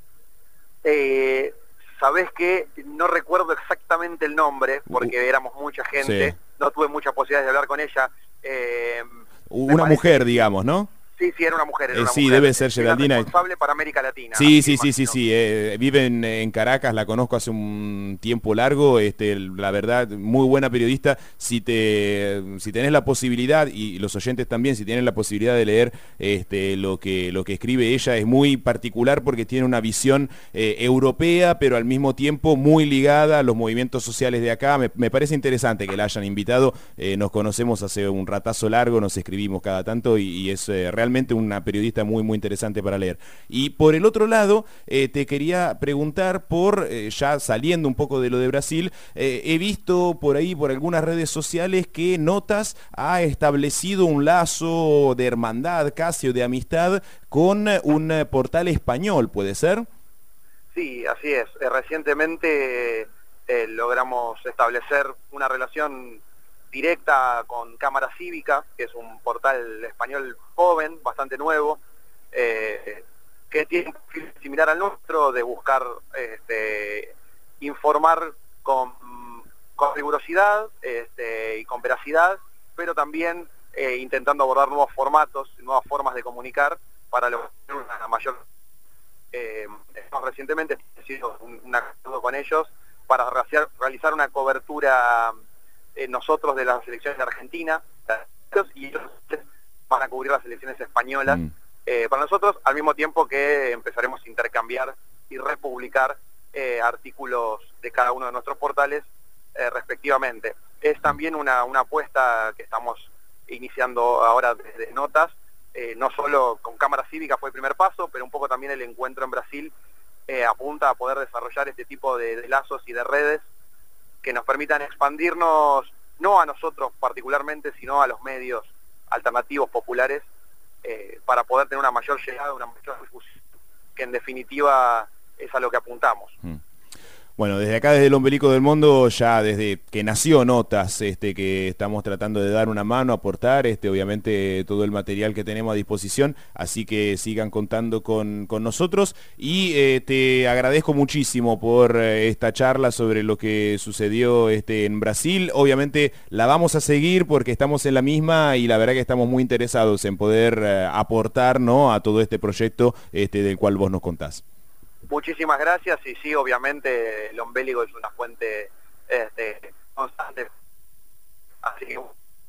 Eh, Sabés que no recuerdo exactamente el nombre, porque uh, éramos mucha gente, sí. No tuve muchas posibilidades de hablar con ella. Eh, una mujer, digamos, ¿no? Sí, sí, era una mujer. Era eh, una sí, mujer. debe ser Geraldina. Responsable para América Latina. Sí, sí, sí, sí, sí. Eh, vive en, en Caracas, la conozco hace un tiempo largo. Este, la verdad, muy buena periodista. Si te, si tenés la posibilidad, y los oyentes también, si tienen la posibilidad de leer este, lo que, lo que escribe ella, es muy particular porque tiene una visión eh, europea, pero al mismo tiempo muy ligada a los movimientos sociales de acá. Me, me parece interesante que la hayan invitado. Eh, nos conocemos hace un ratazo largo, nos escribimos cada tanto y, y es eh, realmente realmente una periodista muy muy interesante para leer. Y por el otro lado, eh, te quería preguntar por, eh, ya saliendo un poco de lo de Brasil, eh, he visto por ahí, por algunas redes sociales, que Notas ha establecido un lazo de hermandad casi o de amistad con un portal español, ¿puede ser? Sí, así es. Eh, recientemente eh, logramos establecer una relación directa con Cámara Cívica, que es un portal español joven, bastante nuevo, eh, que tiene un perfil similar al nuestro, de buscar este, informar con, con rigurosidad este, y con veracidad, pero también eh, intentando abordar nuevos formatos, nuevas formas de comunicar para lograr una mayor... Eh, recientemente he sido un, un acuerdo con ellos para realizar una cobertura... Eh, nosotros de las elecciones de Argentina, y ellos van a cubrir las elecciones españolas, mm. eh, para nosotros, al mismo tiempo que empezaremos a intercambiar y republicar eh, artículos de cada uno de nuestros portales eh, respectivamente. Es también una, una apuesta que estamos iniciando ahora desde Notas, eh, no solo con Cámara Cívica fue el primer paso, pero un poco también el encuentro en Brasil eh, apunta a poder desarrollar este tipo de, de lazos y de redes que nos permitan expandirnos, no a nosotros particularmente, sino a los medios alternativos populares, eh, para poder tener una mayor llegada, una mayor difusión, que en definitiva es a lo que apuntamos. Mm. Bueno, desde acá, desde el Ombelico del Mundo, ya desde que nació Notas, este, que estamos tratando de dar una mano, aportar, este, obviamente todo el material que tenemos a disposición, así que sigan contando con, con nosotros, y eh, te agradezco muchísimo por eh, esta charla sobre lo que sucedió este, en Brasil. Obviamente la vamos a seguir porque estamos en la misma y la verdad que estamos muy interesados en poder eh, aportar, ¿no?, a todo este proyecto este, del cual vos nos contás. Muchísimas gracias, y sí, obviamente el ombélico es una fuente este, constante, así que...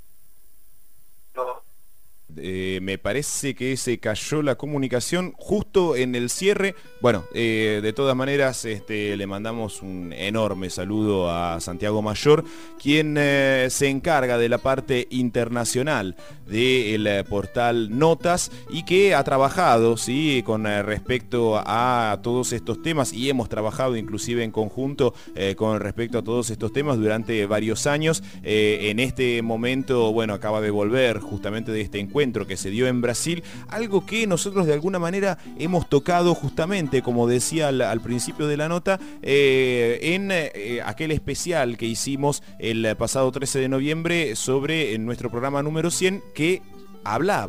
No. Eh, me parece que se cayó la comunicación justo en el cierre. Bueno, eh, de todas maneras este, le mandamos un enorme saludo a Santiago Mayor, quien eh, se encarga de la parte internacional del eh, portal Notas y que ha trabajado, ¿sí?, con eh, respecto a todos estos temas, y hemos trabajado inclusive en conjunto eh, con respecto a todos estos temas durante varios años. Eh, en este momento, bueno, acaba de volver justamente de este encuentro que se dio en Brasil, algo que nosotros de alguna manera hemos tocado justamente, como decía al, al principio de la nota, eh, en eh, aquel especial que hicimos el pasado trece de noviembre sobre en nuestro programa número cien, que hablaba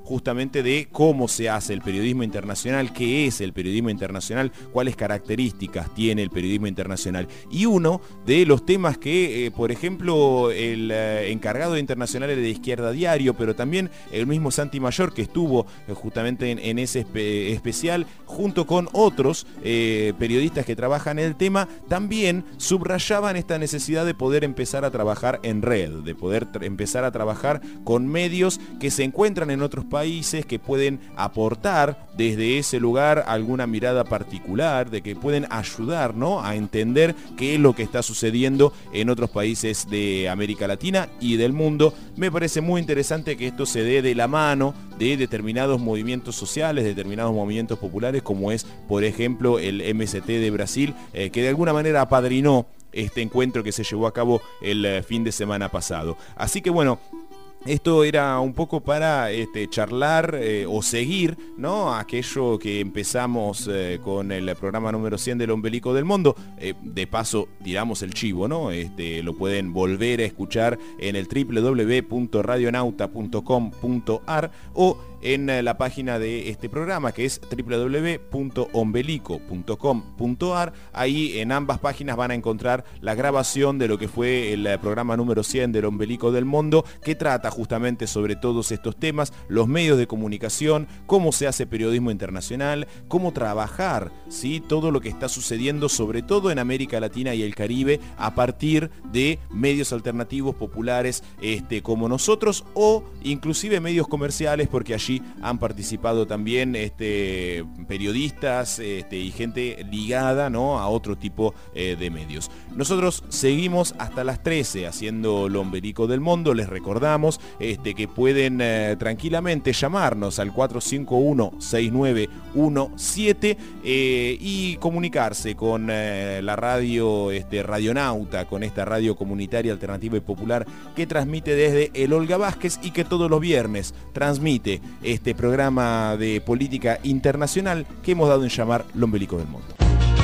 justamente de cómo se hace el periodismo internacional, qué es el periodismo internacional, cuáles características tiene el periodismo internacional. Y uno de los temas que, eh, por ejemplo, el eh, encargado de internacionales de Izquierda Diario, pero también el mismo Santi Mayor, que estuvo eh, justamente en, en ese espe especial, junto con otros eh, periodistas que trabajan en el tema, también subrayaban esta necesidad de poder empezar a trabajar en red, de poder empezar a trabajar con medios que se encuentran en otros países, que pueden aportar desde ese lugar alguna mirada particular, de que pueden ayudar, ¿no?, a entender qué es lo que está sucediendo en otros países de América Latina y del mundo. Me parece muy interesante que esto se dé de la mano de determinados movimientos sociales, determinados movimientos populares, como es, por ejemplo, el M S T de Brasil, eh, que de alguna manera apadrinó este encuentro que se llevó a cabo el eh, fin de semana pasado. Así que bueno, esto era un poco para este, charlar eh, o seguir, ¿no?, aquello que empezamos eh, con el programa número cien del Ombelico del Mundo. Eh, de paso, tiramos el chivo, ¿no? Este, lo pueden volver a escuchar en el doble u doble u doble u punto radionauta punto com punto ar o en la página de este programa, que es doble u doble u doble u punto ombelico punto com punto ar. Ahí en ambas páginas van a encontrar la grabación de lo que fue el programa número cien del Ombelico del Mundo, que trata justamente sobre todos estos temas, los medios de comunicación, cómo se hace periodismo internacional, cómo trabajar, ¿sí?, todo lo que está sucediendo, sobre todo en América Latina y el Caribe, a partir de medios alternativos populares este, como nosotros, o inclusive medios comerciales, porque allí han participado también este, periodistas este, y gente ligada, ¿no?, a otro tipo eh, de medios. Nosotros seguimos hasta las trece haciendo lo Ombelico del Mundo. Les recordamos este, que pueden eh, tranquilamente llamarnos al cuatro cinco uno, seis nueve uno siete eh, y comunicarse con eh, la radio este, Radionauta, con esta radio comunitaria, alternativa y popular que transmite desde el Olga Vázquez y que todos los viernes transmite este programa de política internacional que hemos dado en llamar Lo Ombelico del Mundo.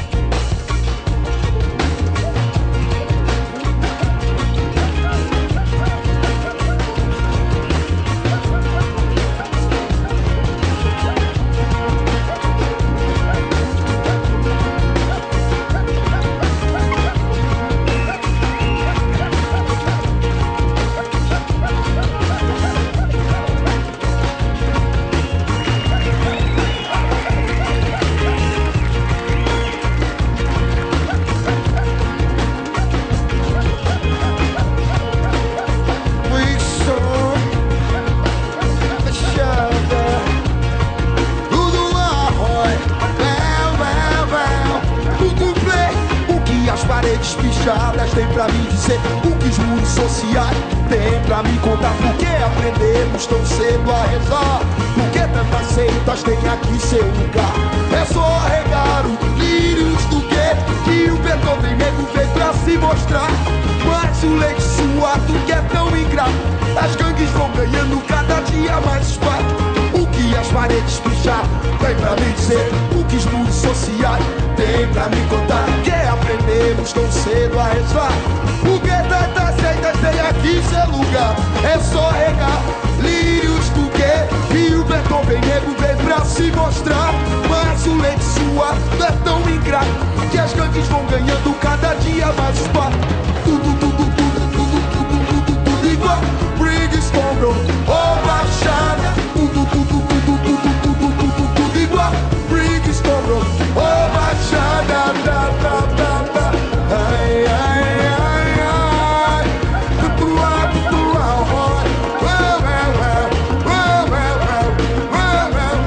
Tem pra mim dizer o que os muros sociais tem pra me contar. Por que aprendemos tão cedo a rezar? Por que tantas seitas têm aqui seu lugar? É só regar os lírios do gueto que o Beethoven nego veio pra se mostrar. Mas o leite suado que é tão ingrato, as gangues vão ganhando cada dia mais espaço. O que as paredes pichar tem pra me dizer o que os muros sociais tem pra me contar. Por que aprendemos tão cedo a rezar? Por que tantas seitas têm aqui seu lugar? É só regar lírios do que e o Beethoven nego veio pra se mostrar. Mas o leite suado é tão ingrato que as gangues vão ganhando cada dia mais espaço. Tudo, tudo, tudo, tudo, tudo, tudo, tudo igual Brigstone ou Baixada. Tudo, tudo, tudo, tudo, tudo, tudo, tudo igual Brigstone ou Baixada. Da, da, da, da. Ai, ai, ai, ai. Tudo lá, tudo lá, oh. Well, well, well. Well, well, well. Well, well,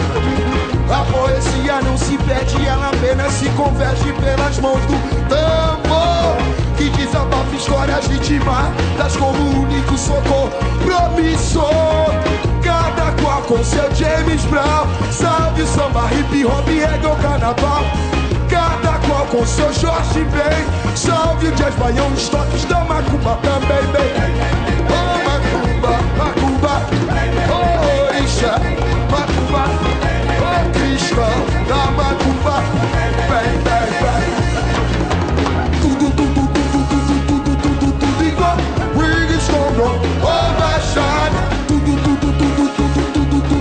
well. A poesia não se pede, ela apenas se converge pelas mãos do tambor, que desabafa histórias vitimadas como o único socorro promissor. Cada qual com seu James Brown, salve o samba, hip hop, reggae ou carnaval. Cada qual com seu Jorge Ben, salve o jazz, baião, os toques da macumba também, bem. Oh, macumba, macumba, oh, orixá, macumba, oh, cristão da macumba, bem, bem, bem. Tudo, tudo, tudo, tudo, tudo, tudo, tudo igual Brigstone ou Baixada. Tudo, tudo, tudo, tudo, tudo,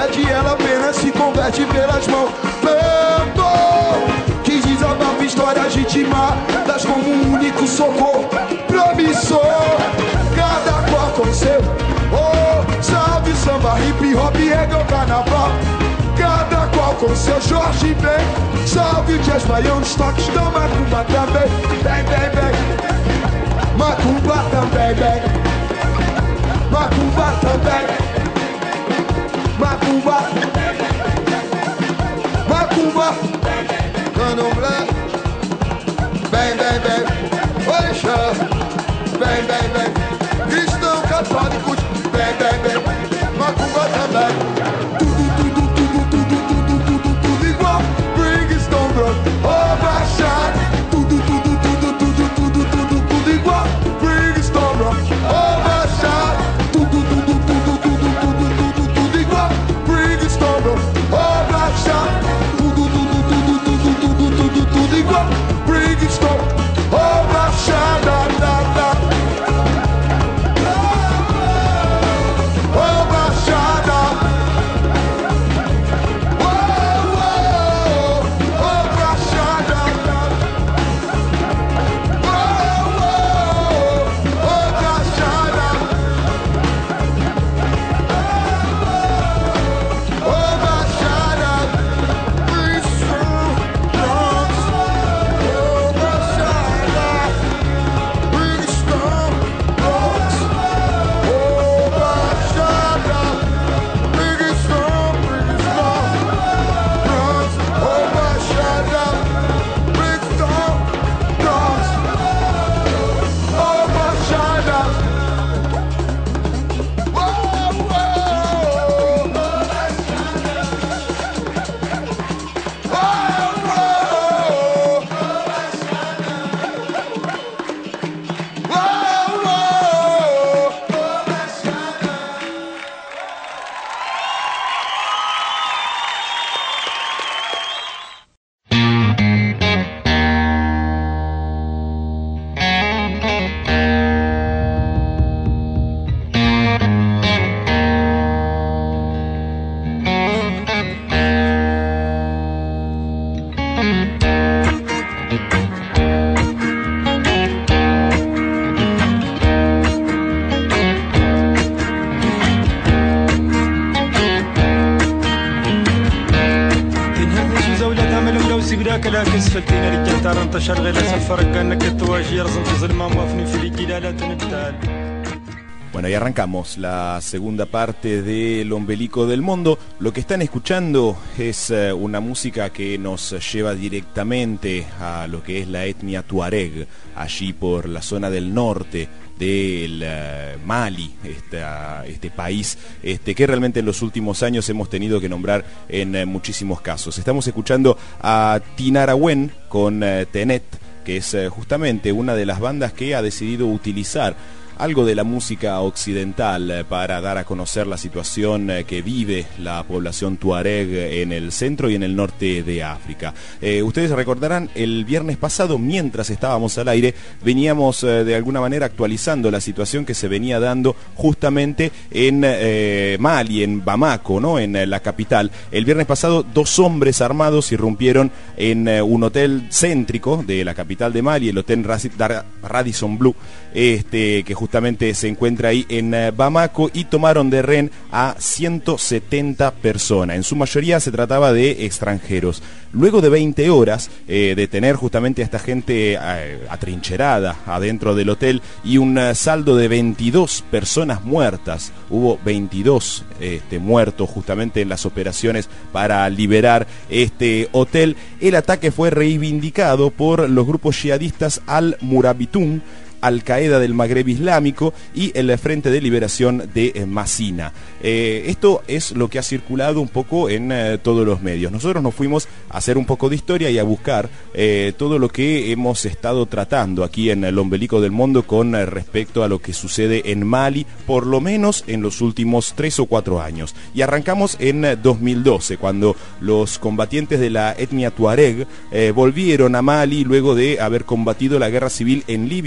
verdade ela apenas se converte pelas mãos. Canto que desabafa histórias ritmadas como um único socorro promissor. Cada qual com seu, oh, salve samba, hip hop, reggae ou carnaval. Cada qual com seu Jorge Ben, salve o jazz, baião, os toques da macumba também. Bem, bem, bem, macumba também, bem, macumba também, macumba, macumba, candomblé, bem, bem, bem, orixá, bem, bem, bem, cristão, católico, bem, bem, bem, macumba também. Bueno, y arrancamos la segunda parte del Ombelico del Mundo. Lo que están escuchando es uh, una música que nos lleva directamente a lo que es la etnia tuareg, allí por la zona del norte del uh, Mali, esta, este país este, que realmente en los últimos años hemos tenido que nombrar en uh, muchísimos casos. Estamos escuchando a Tinariwen con uh, Tenet, que es uh, justamente una de las bandas que ha decidido utilizar algo de la música occidental eh, para dar a conocer la situación eh, que vive la población tuareg en el centro y en el norte de África. Eh, ustedes recordarán, el viernes pasado, mientras estábamos al aire, veníamos eh, de alguna manera actualizando la situación que se venía dando justamente en eh, Mali, en Bamako, ¿no? En eh, la capital. El viernes pasado, dos hombres armados irrumpieron en eh, un hotel céntrico de la capital de Mali, el Hotel Radisson Blu, este, que justamente Justamente se encuentra ahí en uh, Bamako, y tomaron de rehén a ciento setenta personas. En su mayoría se trataba de extranjeros. Luego de veinte horas eh, de tener justamente a esta gente eh, atrincherada adentro del hotel y un uh, saldo de veintidós personas muertas, hubo veintidós este, muertos justamente en las operaciones para liberar este hotel. El ataque fue reivindicado por los grupos yihadistas Al-Murabitun, Al-Qaeda del Magreb Islámico y el Frente de Liberación de eh, Masina. Eh, esto es lo que ha circulado un poco en eh, todos los medios. Nosotros nos fuimos a hacer un poco de historia y a buscar eh, todo lo que hemos estado tratando aquí en el Ombelico del Mundo con eh, respecto a lo que sucede en Mali, por lo menos en los últimos tres o cuatro años. Y arrancamos en eh, dos mil doce, cuando los combatientes de la etnia tuareg eh, volvieron a Mali luego de haber combatido la guerra civil en Libia. Ustedes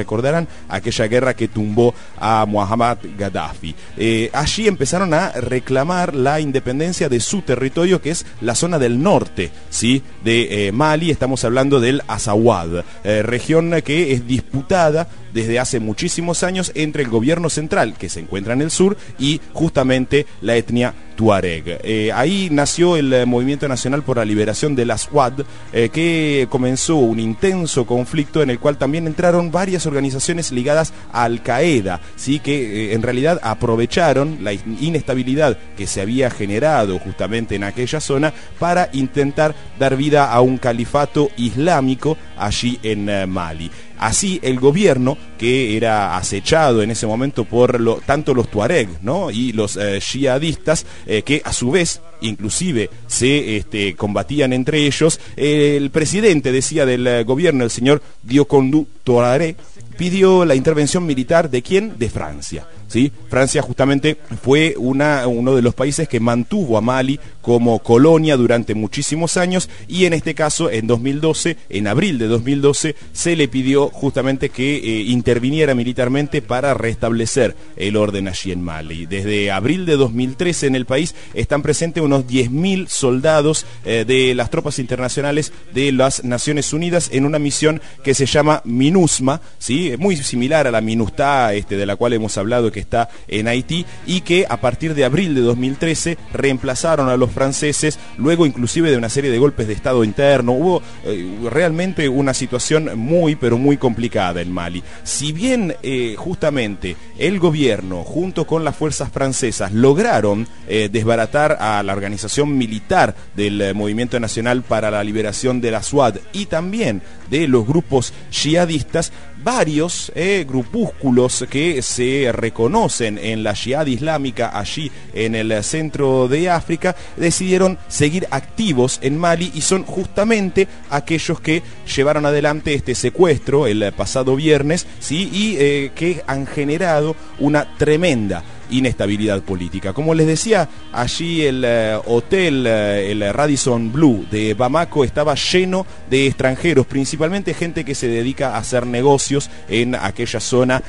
recordarán aquella guerra que tumbó a Muammar Gaddafi. Eh, allí empezaron a reclamar la independencia de su territorio, que es la zona del norte, ¿sí? de eh, Mali. Estamos hablando del Azawad, eh, región que es disputada desde hace muchísimos años entre el gobierno central, que se encuentra en el sur, y justamente la etnia tuareg. Eh, ahí nació el eh, Movimiento Nacional por la Liberación del Aswad, eh, que comenzó un intenso conflicto en el cual también entraron varias organizaciones ligadas a Al-Qaeda, ¿sí? que eh, en realidad aprovecharon la inestabilidad que se había generado justamente en aquella zona para intentar dar vida a un califato islámico allí en eh, Mali. Así, el gobierno, que era acechado en ese momento por lo, tanto los tuareg, ¿no? y los eh, yihadistas, eh, que a su vez inclusive se este, combatían entre ellos, eh, el presidente, decía, del eh, gobierno, el señor Diokondu Touré, pidió la intervención militar de ¿quién? De Francia. ¿Sí? Francia justamente fue una, uno de los países que mantuvo a Mali como colonia durante muchísimos años, y en este caso en dos mil doce, en abril de dos mil doce, se le pidió justamente que eh, interviniera militarmente para restablecer el orden allí en Mali. Desde abril de dos mil trece en el país están presentes unos diez mil soldados eh, de las tropas internacionales de las Naciones Unidas en una misión que se llama MINUSMA, ¿sí? muy similar a la MINUSTAH, este, de la cual hemos hablado, que está en Haití, y que a partir de abril de dos mil trece reemplazaron a los franceses, luego inclusive de una serie de golpes de estado interno. Hubo eh, realmente una situación muy pero muy complicada en Mali. Si bien eh, justamente el gobierno junto con las fuerzas francesas lograron eh, desbaratar a la organización militar del eh, Movimiento Nacional para la Liberación del Aswad y también de los grupos yihadistas, varios eh, grupúsculos que se reconocen en la Yihad Islámica allí en el centro de África decidieron seguir activos en Mali, y son justamente aquellos que llevaron adelante este secuestro el pasado viernes, ¿sí? y eh, que han generado una tremenda inestabilidad política. Como les decía, allí el eh, hotel, eh, el Radisson Blu de Bamako, estaba lleno de extranjeros, principalmente gente que se dedica a hacer negocios en aquella zona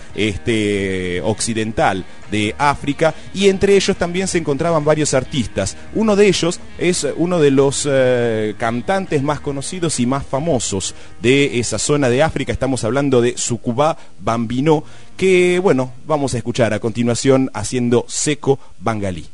este, occidental de África, y entre ellos también se encontraban varios artistas. Uno de ellos es uno de los eh, cantantes más conocidos y más famosos de esa zona de África. Estamos hablando de Sukuba Bambino, que, bueno, vamos a escuchar a continuación haciendo Seco Bangalí.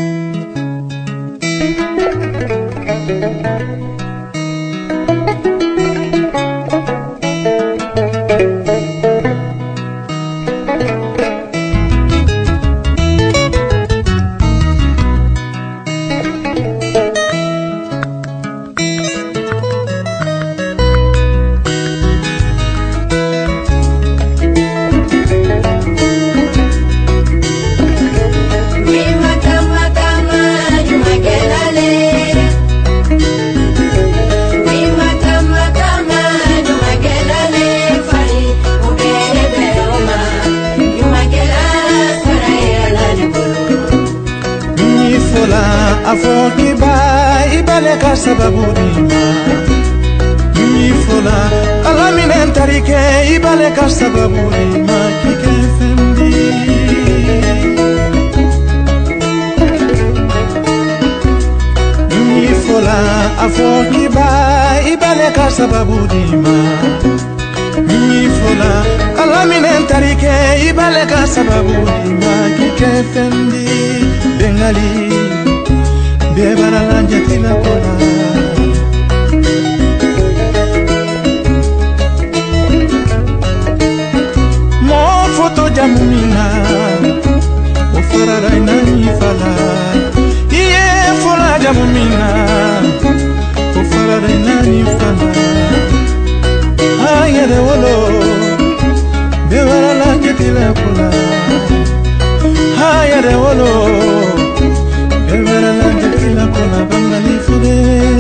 Sababudima mi fola ala minen tarike ibale ka sababudima kike fendi mi fola afoki ba ibale ka sababudima mi fola ala minen tarike ibale ka sababudima kike fendi bengali bebara lanjati la kola mo foto jamumina o farara inani fala iye fola jamumina o farara inani fala ayere wolo bebara lanjati la kola ayere wolo bebara lanjati la kola bangali fude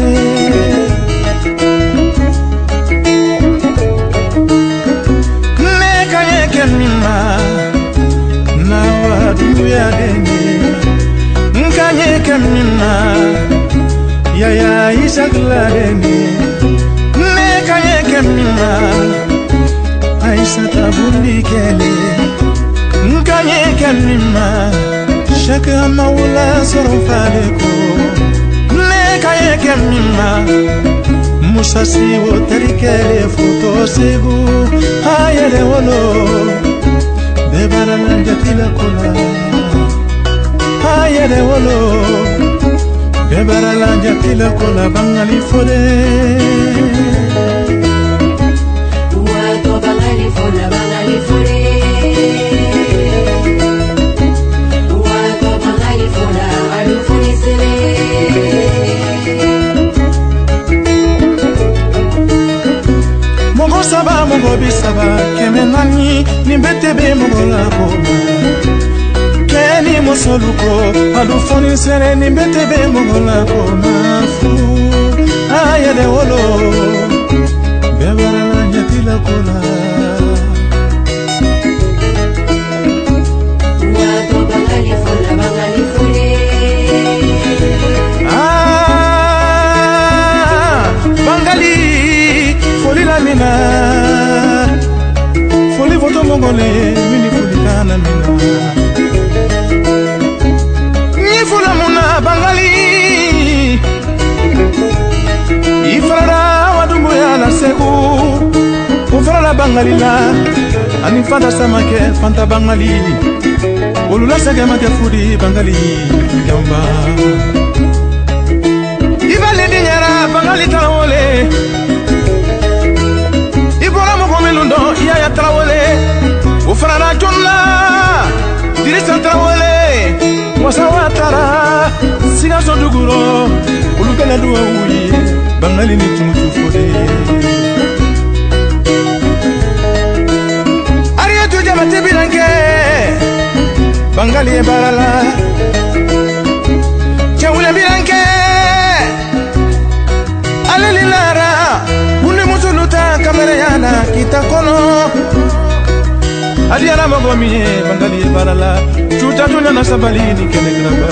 mima na wadu ya deni nkanye kemina ya ya isagla deni nkanye kemina aisa bundi kele nkanye kalima shaka maula sorofaleko ne kaye kalima musasi wo tarikele foto segu hayere wolo bebara lanja tila kola hayere wolo bebara lanja tila kola bangali fode wato bangali fode bangali fode wato bangali fode alu fode sele mogo saba mogo bisaba kemenani nimbetebe mogo la koma keni mosoluko alu fode sele nimbetebe mogo la koma fu ayede wolo bebara la nyatila kola wato bangali fode bangali fode ah bangali foli la mina foli voto mongole mini foli kana mina ni fula muna bangali ifara wadumbu ya la seku ufara la bangali la ani fanta samake fanta bangali ulula sege make fudi bangali jamba ibale dinyara bangali tawole Melundo iya ya trawole ufrana jonna dirisa trawole wasawatara siga sonduguro ulugana duwa uyi bangali ni tumutu fode ariatu jamate bilanke bangali e barala chawule bilanke alelilara kamera yana kita kono adiana magomi bangali barala chuta tunya na sabalini kene graba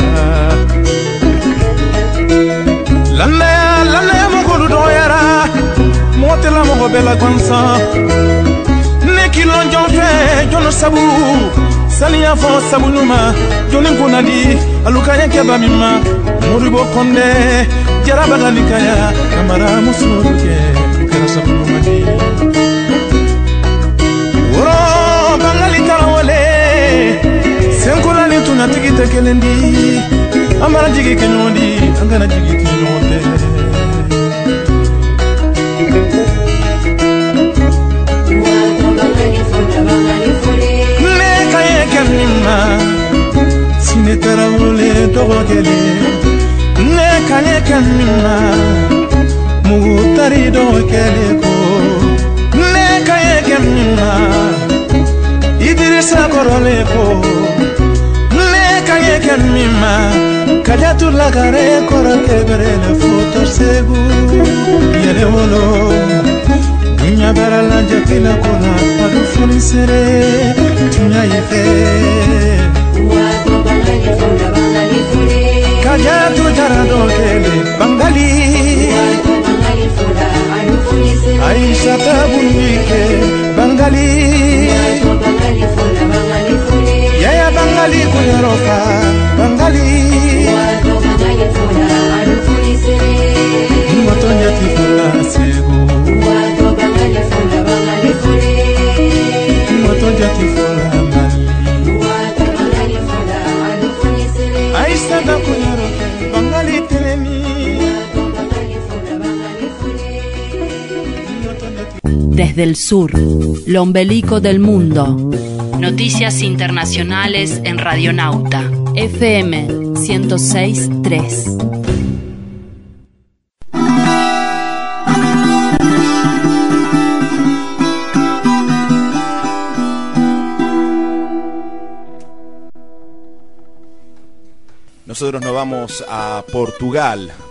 lanna lanna mokolu doyara motela mogo bela konsa ne kilon jonfe jono sabu saliya fo sabu numa joni kunadi alukanya ke bamima muribo konde jaraba galikaya kamara musuruke sabu mani woro bangali tawole senkula ni tuna tigita kelendi amara jigi kenyondi angana jigi kenyondi ne kaye kenima sine tarawole dogele ne kaye kenima mutari do keleko ne kaye kemma idrisa koroleko ne kaye kemma kajatu lagare korake berele foto segu yele wolo dunya barala jatila kola padu funisere dunya yefe wato bangali funda bangali fure kajatu jarado kele bangali Aisha tabunike bangali Yaya bangali kunyaroka bangali Mwatonya tifula segu Mwatonya tifula mali Aisha takunyaroka bangali teleni Desde el sur, lo ombelico del mundo. Noticias internacionales en Radionauta, F M ciento seis punto tres. Nosotros nos vamos a Portugal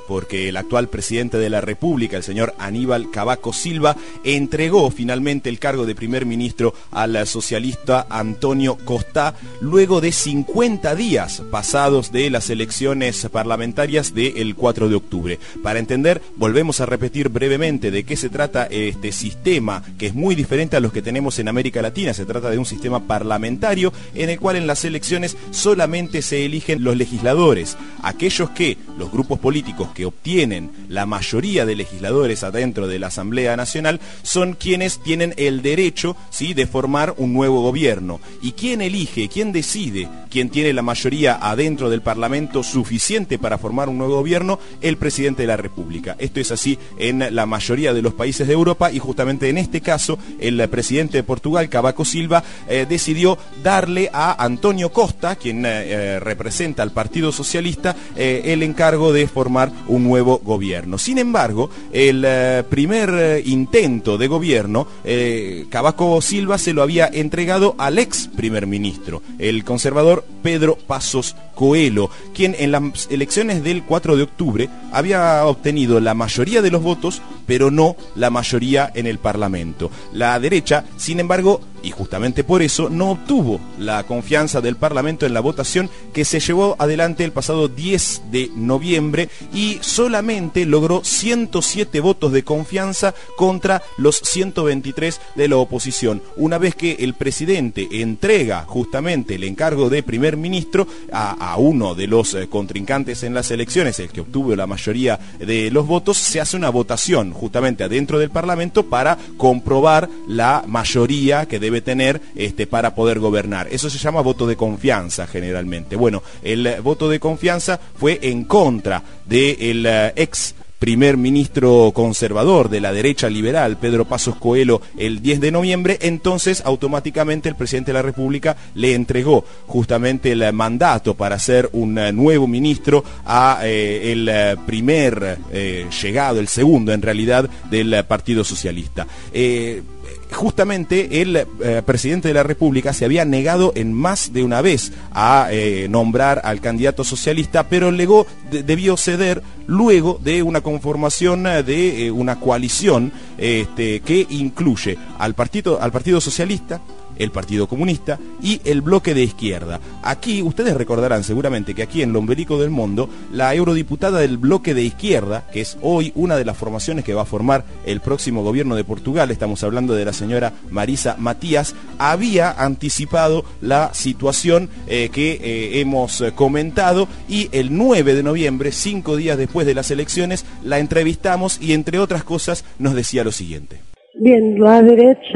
porque el actual presidente de la República, el señor Aníbal Cavaco Silva, entregó finalmente el cargo de primer ministro al socialista Antonio Costá, luego de cincuenta días pasados de las elecciones parlamentarias del cuatro de octubre. Para entender, volvemos a repetir brevemente de qué se trata este sistema, que es muy diferente a los que tenemos en América Latina. Se trata de un sistema parlamentario en el cual en las elecciones solamente se eligen los legisladores, aquellos que, los grupos políticos que obtienen la mayoría de legisladores adentro de la Asamblea Nacional, son quienes tienen el derecho, ¿sí?, de formar un nuevo gobierno. ¿Y quién elige, quién decide, quién tiene la mayoría adentro del Parlamento suficiente para formar un nuevo gobierno? El presidente de la República. Esto es así en la mayoría de los países de Europa, y justamente en este caso el presidente de Portugal, Cavaco Silva, eh, decidió darle a Antonio Costa, quien eh, representa al Partido Socialista, eh, el encargo de formar un nuevo gobierno. Sin embargo, el eh, primer eh, intento de gobierno, eh, Cavaco Silva se lo había entregado al ex primer ministro, el conservador Pedro Passos Coelho, quien en las elecciones del cuatro de octubre había obtenido la mayoría de los votos, pero no la mayoría en el Parlamento. La derecha, sin embargo, y justamente por eso, no obtuvo la confianza del Parlamento en la votación que se llevó adelante el pasado diez de noviembre, y solamente logró ciento siete votos de confianza contra los ciento veintitrés de la oposición. Una vez que el presidente entrega justamente el encargo de primer ministro a, a uno de los eh, contrincantes en las elecciones, el que obtuvo la mayoría de los votos, se hace una votación justamente adentro del Parlamento para comprobar la mayoría que debe tener este, para poder gobernar. Eso se llama voto de confianza generalmente. Bueno, el eh, voto de confianza fue en contra del eh, ex primer ministro conservador de la derecha liberal, Pedro Passos Coelho, el diez de noviembre. Entonces automáticamente el presidente de la República le entregó justamente el mandato para ser un nuevo ministro a eh, el primer eh, llegado, el segundo en realidad, del Partido Socialista. Eh, Justamente el eh, presidente de la República se había negado en más de una vez a eh, nombrar al candidato socialista, pero legó, de, debió ceder luego de una conformación de eh, una coalición este, que incluye al partido, al Partido Socialista, el Partido Comunista y el Bloque de Izquierda. Aquí, ustedes recordarán seguramente que aquí en Lombelico del Mundo, la eurodiputada del Bloque de Izquierda, que es hoy una de las formaciones que va a formar el próximo gobierno de Portugal, estamos hablando de la señora Marisa Matías, había anticipado la situación eh, que eh, hemos comentado, y el nueve de noviembre, cinco días después de las elecciones, la entrevistamos y entre otras cosas nos decía lo siguiente. Bien, la derecha,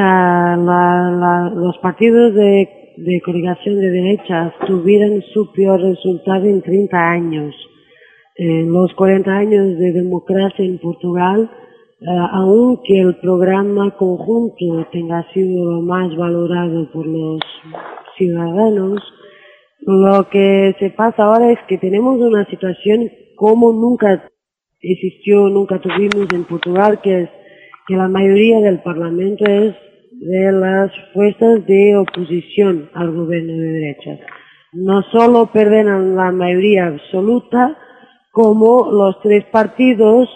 la, la, los partidos de, de coligación de derechas tuvieron su peor resultado en treinta años. En los cuarenta años de democracia en Portugal, eh, aunque el programa conjunto tenga sido lo más valorado por los ciudadanos, lo que se pasa ahora es que tenemos una situación como nunca existió, nunca tuvimos en Portugal, que es que la mayoría del Parlamento es de las fuerzas de oposición al gobierno de derechas. No solo perden la mayoría absoluta, como los tres partidos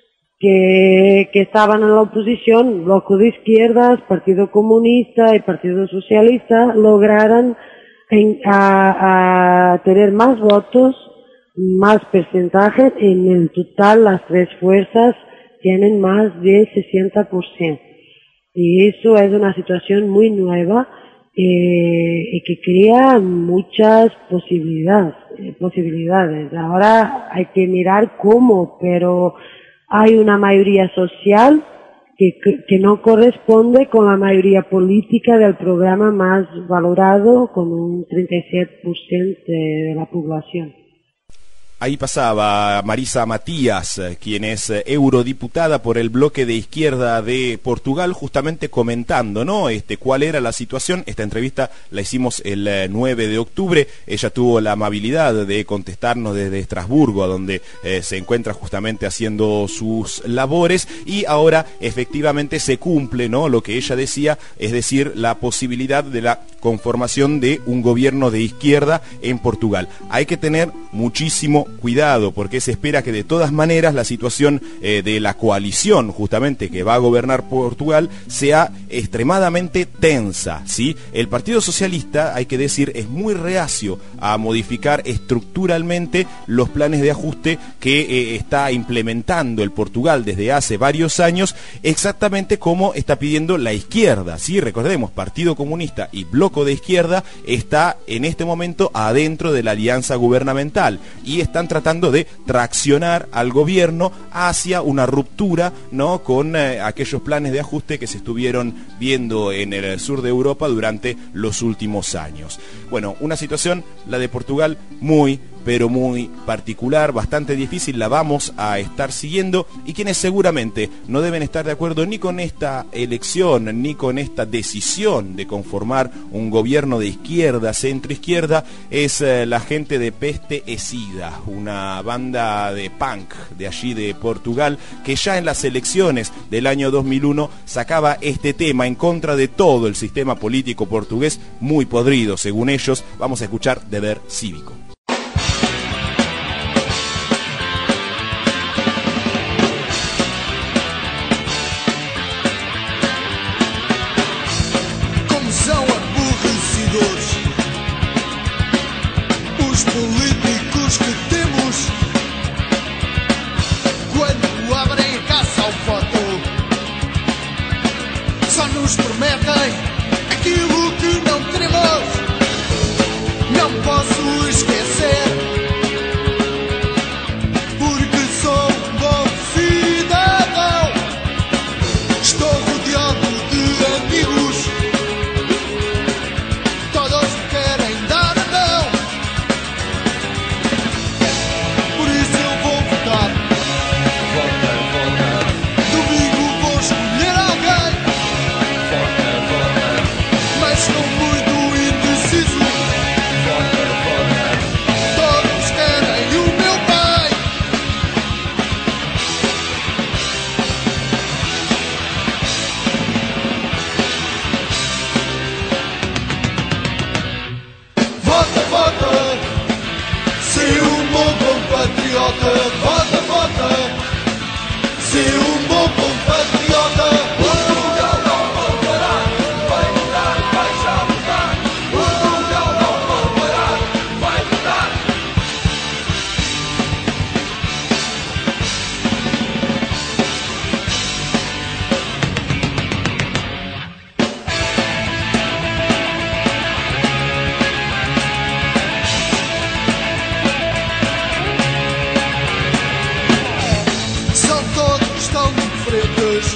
que, que estaban en la oposición, Bloque de Izquierdas, Partido Comunista y Partido Socialista, lograron en, a, a tener más votos, más porcentaje. En el total las tres fuerzas tienen más del sesenta por ciento. Y eso es una situación muy nueva eh, y que crea muchas posibilidades, eh, posibilidades. Ahora hay que mirar cómo, pero hay una mayoría social que, que no corresponde con la mayoría política del programa más valorado, con un treinta y siete por ciento de la población. Ahí pasaba Marisa Matías, quien es eurodiputada por el Bloque de Izquierda de Portugal, justamente comentando, ¿no?, este, cuál era la situación. Esta entrevista la hicimos el nueve de octubre. Ella tuvo la amabilidad de contestarnos desde Estrasburgo, a donde eh, se encuentra justamente haciendo sus labores, y ahora efectivamente se cumple, ¿no?, lo que ella decía, es decir, la posibilidad de la conformación de un gobierno de izquierda en Portugal. Hay que tener muchísimo cuidado, porque se espera que de todas maneras la situación eh, de la coalición justamente que va a gobernar Portugal sea extremadamente tensa, ¿sí? El Partido Socialista, hay que decir, es muy reacio a modificar estructuralmente los planes de ajuste que eh, está implementando el Portugal desde hace varios años, exactamente como está pidiendo la izquierda, ¿sí? Recordemos, Partido Comunista y Bloco de Izquierda está en este momento adentro de la alianza gubernamental y están tratando de traccionar al gobierno hacia una ruptura, ¿no?, con eh, aquellos planes de ajuste que se estuvieron viendo en el sur de Europa durante los últimos años. Bueno, una situación, la de Portugal, muy pero muy particular, bastante difícil, la vamos a estar siguiendo, y quienes seguramente no deben estar de acuerdo ni con esta elección, ni con esta decisión de conformar un gobierno de izquierda, centro-izquierda, es eh, la gente de Peste e Sida, una banda de punk de allí de Portugal, que ya en las elecciones del año dos mil uno sacaba este tema en contra de todo el sistema político portugués, muy podrido según ellos. Vamos a escuchar Deber Cívico. Políticos que temos, quando abrem a caça ao voto, só nos prometem aquilo que não queremos. Não posso esquecer, porque sou um bom cidadão. Estou rodeado de amigos, todos me querem dar a mão. Domingo vou escolher alguém, mas estou muito indeciso. Todos querem o meu bem. Vota, vota, se um bom compatriota. Vota, vota, se um bom compatriota. Portugal não vai parar, vai mudar, vai já mudar. Portugal não vai parar, vai mudar. São todos tão diferentes,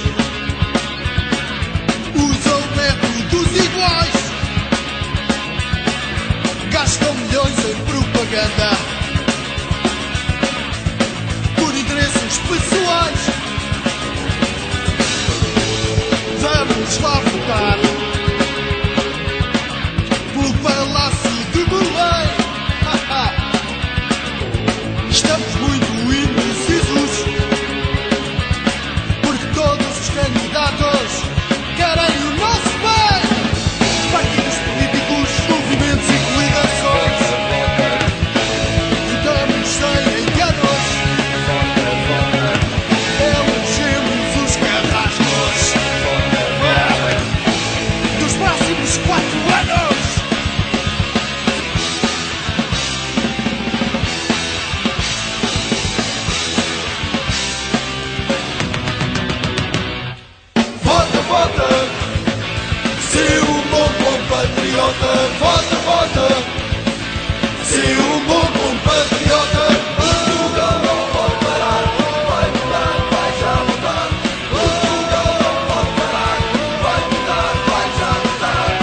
usam métodos iguais, gastam milhões em propaganda por interesses pessoais. Vamos lá votar pelo Palácio de Belém. Estamos muito indecisos, porque todos os candidatos querem o nosso bem. Partidos políticos, movimentos e coligações, votamos sem enganos, elegemos os carrascos dos próximos quatro anos. Vota, vota, se um bom compatriota. Vota, vota, se um bom compatriota. Portugal não vai parar, vai mudar, vai já mudar. Portugal não vai parar, vai mudar, vai já mudar.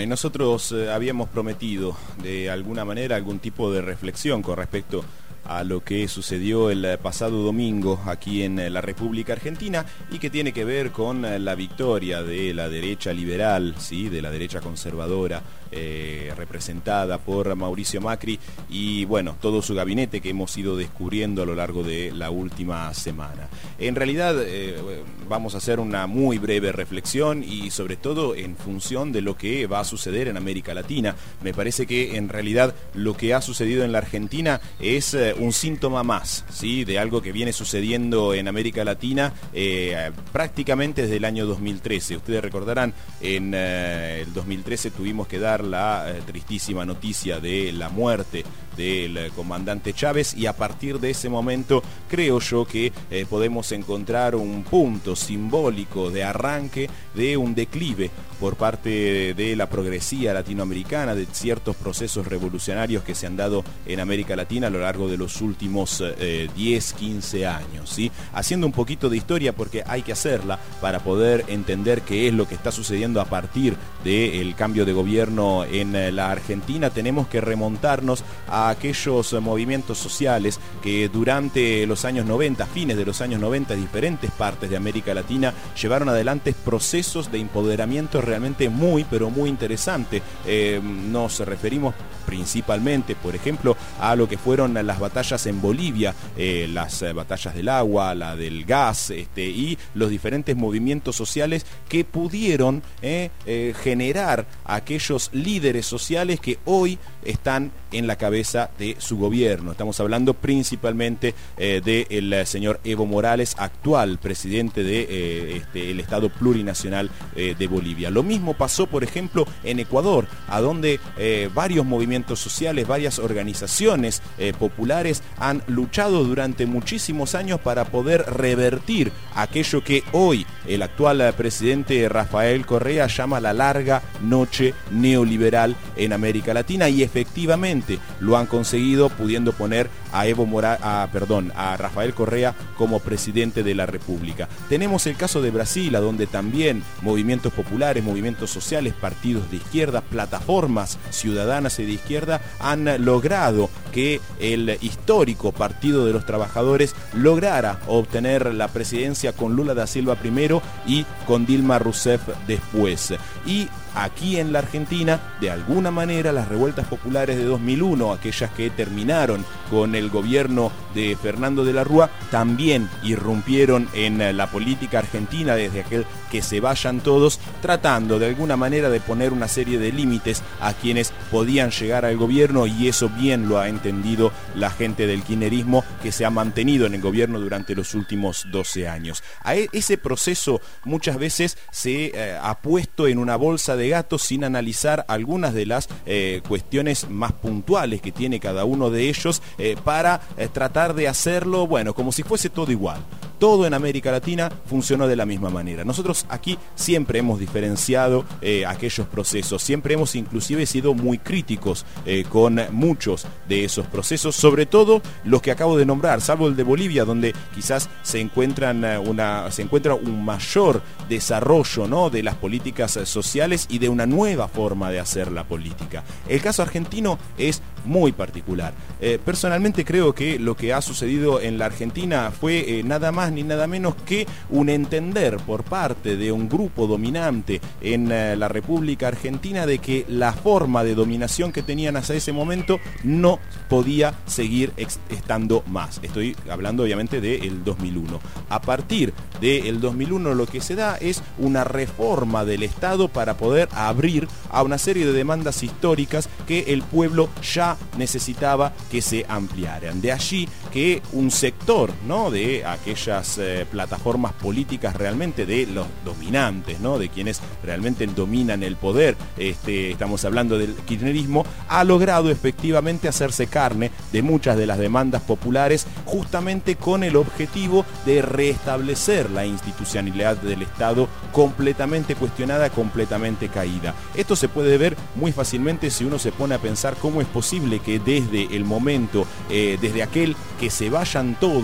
y nosotros eh, habíamos prometido de alguna manera algún tipo de reflexión con respecto a lo que sucedió el pasado domingo aquí en la República Argentina y que tiene que ver con la victoria de la derecha liberal, ¿sí? De la derecha conservadora, eh, representada por Mauricio Macri y bueno, todo su gabinete que hemos ido descubriendo a lo largo de la última semana. En realidad eh, vamos a hacer una muy breve reflexión y sobre todo en función de lo que va a suceder en América Latina. Me parece que en realidad lo que ha sucedido en la Argentina es eh, un síntoma más, ¿sí? De algo que viene sucediendo en América Latina eh, prácticamente desde el año dos mil trece. Ustedes recordarán, en eh, el dos mil trece tuvimos que dar la eh, tristísima noticia de la muerte del comandante Chávez y a partir de ese momento creo yo que eh, podemos encontrar un punto simbólico de arranque de un declive por parte de la progresía latinoamericana, de ciertos procesos revolucionarios que se han dado en América Latina a lo largo de los últimos eh, diez, quince años, ¿sí? Haciendo un poquito de historia porque hay que hacerla para poder entender qué es lo que está sucediendo a partir del cambio de gobierno en eh, la Argentina, tenemos que remontarnos a aquellos movimientos sociales que durante los años noventa, fines de los años noventa, diferentes partes de América Latina llevaron adelante procesos de empoderamiento realmente muy, pero muy interesante. Eh, nos referimos principalmente, por ejemplo, a lo que fueron las batallas en Bolivia, eh, las eh, batallas del agua, la del gas, este, y los diferentes movimientos sociales que pudieron eh, eh, generar aquellos líderes sociales que hoy están en la cabeza de su gobierno. Estamos hablando principalmente eh, del señor Evo Morales, actual presidente del de, eh, este, el Estado Plurinacional eh, de Bolivia. Lo mismo pasó, por ejemplo, en Ecuador, a donde eh, varios movimientos sociales, varias organizaciones eh, populares han luchado durante muchísimos años para poder revertir aquello que hoy el actual presidente Rafael Correa llama la larga noche neoliberal en América Latina y efectivamente lo han conseguido pudiendo poner a Evo Morales, a, perdón, a Rafael Correa como presidente de la República. Tenemos el caso de Brasil, a donde también movimientos populares, movimientos sociales, partidos de izquierda, plataformas ciudadanas y de izquierda han logrado que el histórico Partido de los Trabajadores lograra obtener la presidencia con Lula da Silva primero y con Dilma Rousseff después. Y aquí en la Argentina, de alguna manera, las revueltas populares de dos mil uno, aquellas que terminaron con el gobierno de Fernando de la Rúa, también irrumpieron en la política argentina desde aquel que se vayan todos, tratando de alguna manera de poner una serie de límites a quienes podían llegar al gobierno, y eso bien lo ha entendido la gente del kirchnerismo que se ha mantenido en el gobierno durante los últimos doce años. A ese proceso muchas veces se eh, ha puesto en una bolsa de gatos sin analizar algunas de las eh, cuestiones más puntuales que tiene cada uno de ellos eh, para eh, tratar de hacerlo, bueno, como si fuese todo igual. Todo en América Latina funcionó de la misma manera. Nosotros aquí siempre hemos diferenciado eh, aquellos procesos, siempre hemos inclusive sido muy críticos eh, con muchos de esos procesos, sobre todo los que acabo de nombrar, salvo el de Bolivia, donde quizás se encuentran una, se encuentra un mayor desarrollo, ¿no?, de las políticas sociales y de una nueva forma de hacer la política. El caso argentino es muy particular. Eh, personalmente creo que lo que ha sucedido en la Argentina fue eh, nada más ni nada menos que un entender por parte de un grupo dominante en eh, la República Argentina de que la forma de dominación que tenían hasta ese momento no podía seguir estando más. Estoy hablando obviamente del dos mil uno. A partir del dos mil uno lo que se da es una reforma del Estado para poder abrir a una serie de demandas históricas que el pueblo ya necesitaba que se ampliaran. De allí que un sector, ¿no?, de aquellas eh, plataformas políticas realmente de los dominantes, ¿no?, de quienes realmente dominan el poder, este, estamos hablando del kirchnerismo, ha logrado efectivamente hacerse carne de muchas de las demandas populares justamente con el objetivo de restablecer la institucionalidad del Estado completamente cuestionada, completamente caída. Esto se puede ver muy fácilmente si uno se pone a pensar cómo es posible que desde el momento, eh, desde aquel que se vayan todos,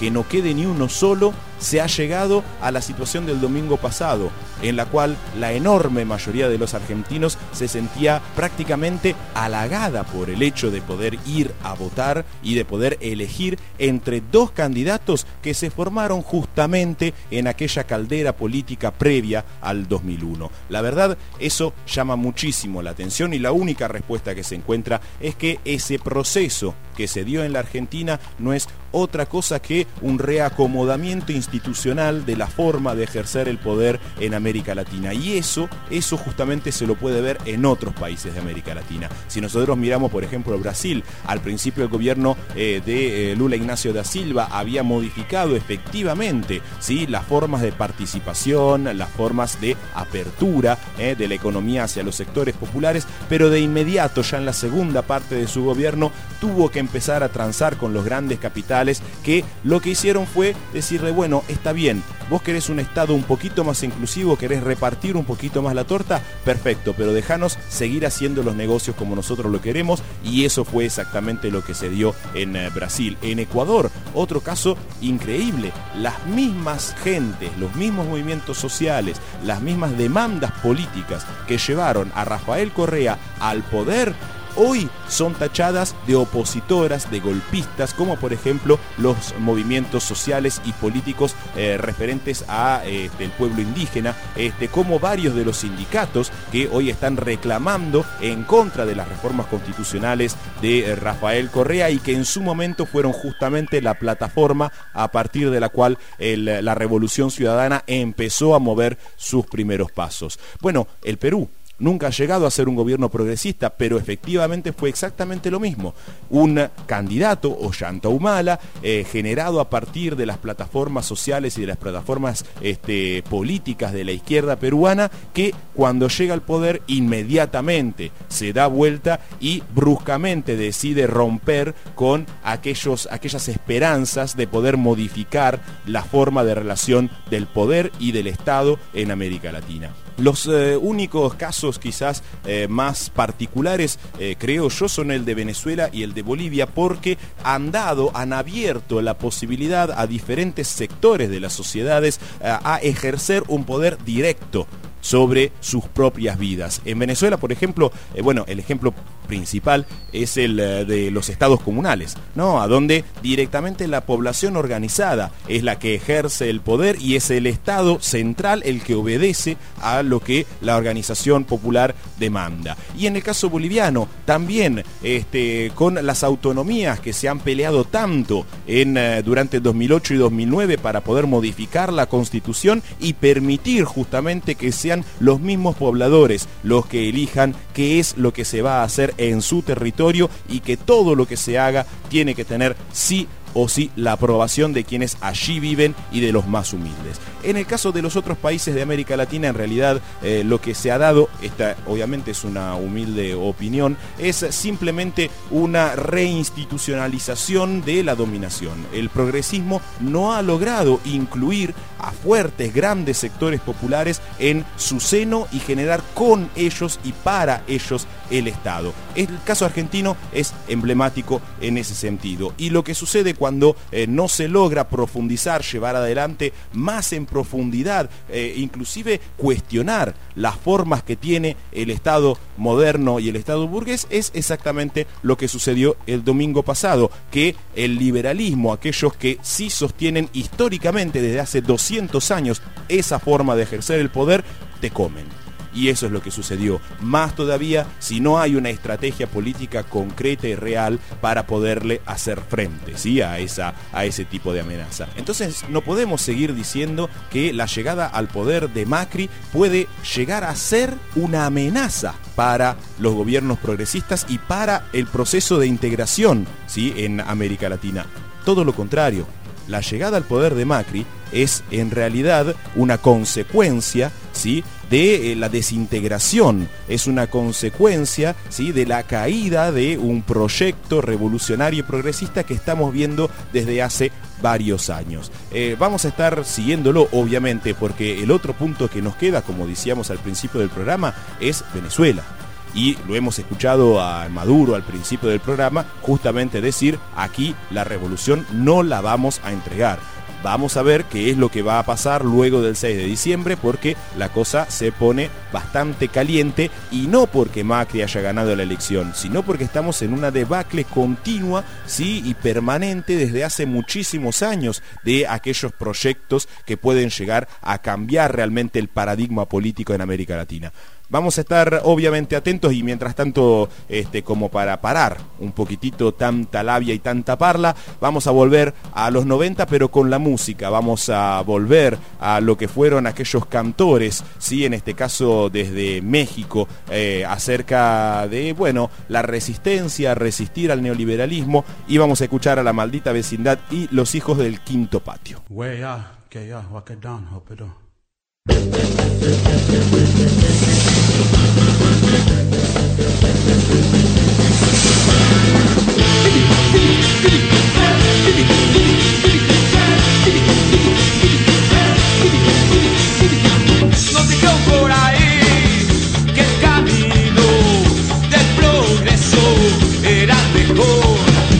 que no quede ni uno solo, se ha llegado a la situación del domingo pasado, en la cual la enorme mayoría de los argentinos se sentía prácticamente halagada por el hecho de poder ir a votar y de poder elegir entre dos candidatos que se formaron justamente en aquella caldera política previa al dos mil uno. La verdad, eso llama muchísimo la atención y la única respuesta que se encuentra es que ese proceso que se dio en la Argentina no es otra cosa que un reacomodamiento institucional de la forma de ejercer el poder en América Latina. Y eso, eso justamente se lo puede ver en otros países de América Latina. Si nosotros miramos, por ejemplo, Brasil, al principio el gobierno eh, de eh, Lula Ignacio da Silva había modificado efectivamente, ¿sí?, las formas de participación, las formas de apertura eh, de la economía hacia los sectores populares, pero de inmediato, ya en la segunda parte de su gobierno, tuvo que empezar a transar con los grandes capitales, que lo que hicieron fue decirle, bueno, está bien, vos querés un Estado un poquito más inclusivo, querés repartir un poquito más la torta, perfecto, pero dejanos seguir haciendo los negocios como nosotros lo queremos, y eso fue exactamente lo que se dio en eh, Brasil. En Ecuador, otro caso increíble, las mismas gentes, los mismos movimientos sociales, las mismas demandas políticas que llevaron a Rafael Correa al poder, hoy son tachadas de opositoras, de golpistas, como por ejemplo los movimientos sociales y políticos eh, referentes a este, el pueblo indígena, este, como varios de los sindicatos que hoy están reclamando en contra de las reformas constitucionales de eh, Rafael Correa, y que en su momento fueron justamente la plataforma a partir de la cual el, la Revolución Ciudadana empezó a mover sus primeros pasos. Bueno, el Perú nunca ha llegado a ser un gobierno progresista, pero efectivamente fue exactamente lo mismo. Un candidato, Ollanta Humala, eh, generado a partir de las plataformas sociales y de las plataformas este, políticas de la izquierda peruana, que cuando llega al poder inmediatamente se da vuelta y bruscamente decide romper con aquellos, aquellas esperanzas de poder modificar la forma de relación del poder y del Estado en América Latina. Los eh, únicos casos quizás eh, más particulares, eh, creo yo, son el de Venezuela y el de Bolivia, porque han dado, han abierto la posibilidad a diferentes sectores de las sociedades eh, a ejercer un poder directo sobre sus propias vidas. En Venezuela, por ejemplo, eh, bueno, el ejemplo principal es el eh, de los estados comunales, ¿no? A donde directamente la población organizada es la que ejerce el poder y es el Estado central el que obedece a lo que la organización popular demanda. Y en el caso boliviano, también este, con las autonomías que se han peleado tanto en, eh, durante dos mil ocho y dos mil nueve para poder modificar la Constitución y permitir justamente que sean los mismos pobladores los que elijan qué es lo que se va a hacer en su territorio, y que todo lo que se haga tiene que tener sí o sí la aprobación de quienes allí viven y de los más humildes. En el caso de los otros países de América Latina, en realidad eh, lo que se ha dado, esta obviamente es una humilde opinión, es simplemente una reinstitucionalización de la dominación. El progresismo no ha logrado incluir a fuertes, grandes sectores populares en su seno y generar con ellos y para ellos el Estado. El caso argentino es emblemático en ese sentido, y lo que sucede cuando eh, no se logra profundizar, llevar adelante más en profundidad, eh, inclusive cuestionar las formas que tiene el Estado moderno y el Estado burgués, es exactamente lo que sucedió el domingo pasado, que el liberalismo, aquellos que sí sostienen históricamente desde hace doscientos años esa forma de ejercer el poder, te comen. Y eso es lo que sucedió. Más todavía si no hay una estrategia política concreta y real para poderle hacer frente, ¿sí?, a, esa, a ese tipo de amenaza. Entonces no podemos seguir diciendo que la llegada al poder de Macri puede llegar a ser una amenaza para los gobiernos progresistas y para el proceso de integración, ¿sí?, en América Latina. Todo lo contrario. La llegada al poder de Macri es en realidad una consecuencia, ¿sí?, de eh, la desintegración, es una consecuencia, ¿sí?, de la caída de un proyecto revolucionario y progresista que estamos viendo desde hace varios años. Eh, vamos a estar siguiéndolo, obviamente, porque el otro punto que nos queda, como decíamos al principio del programa, es Venezuela. y lo hemos escuchado a Maduro al principio del programa, justamente decir, aquí la revolución no la vamos a entregar. Vamos a ver qué es lo que va a pasar luego del seis de diciembre, porque la cosa se pone bastante caliente, y no porque Macri haya ganado la elección, sino porque estamos en una debacle continua, sí, y permanente desde hace muchísimos años de aquellos proyectos que pueden llegar a cambiar realmente el paradigma político en América Latina. Vamos a estar obviamente atentos, y mientras tanto, este, como para parar un poquitito tanta labia y tanta parla, vamos a volver a los noventa, pero con la música. Vamos a volver a lo que fueron aquellos cantores, ¿sí? En este caso desde México, eh, acerca de, bueno, la resistencia, resistir al neoliberalismo, y vamos a escuchar a La Maldita Vecindad y Los Hijos del Quinto Patio. Nos dijeron por ahí que el camino del progreso era mejor.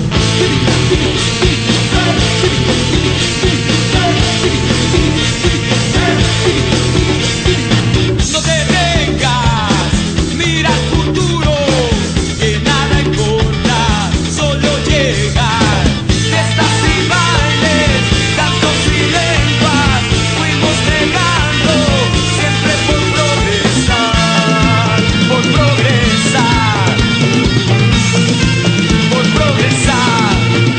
No te dejas, mira el futuro, que nada importa, solo llegar. Fiestas y bailes, cantos y lenguas, fuimos negando, siempre por progresar, por progresar, por progresar.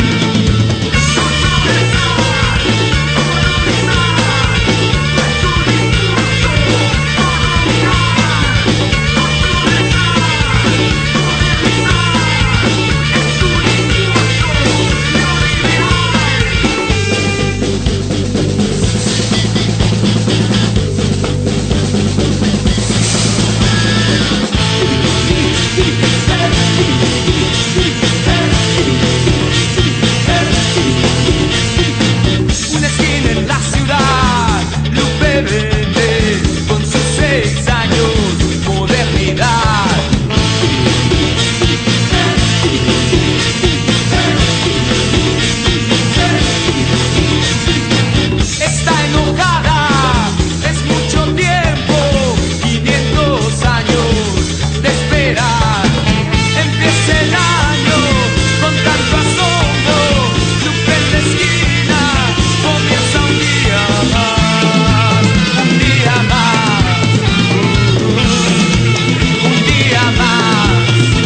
Una esquina en la ciudad, Lupe vende con sus seis años, modernidad. Está enojada, es mucho tiempo, quinientos años de esperar. Empieza el año con tanto asombro, Lupe en la esquina, comienza un día más, un día más, un día más.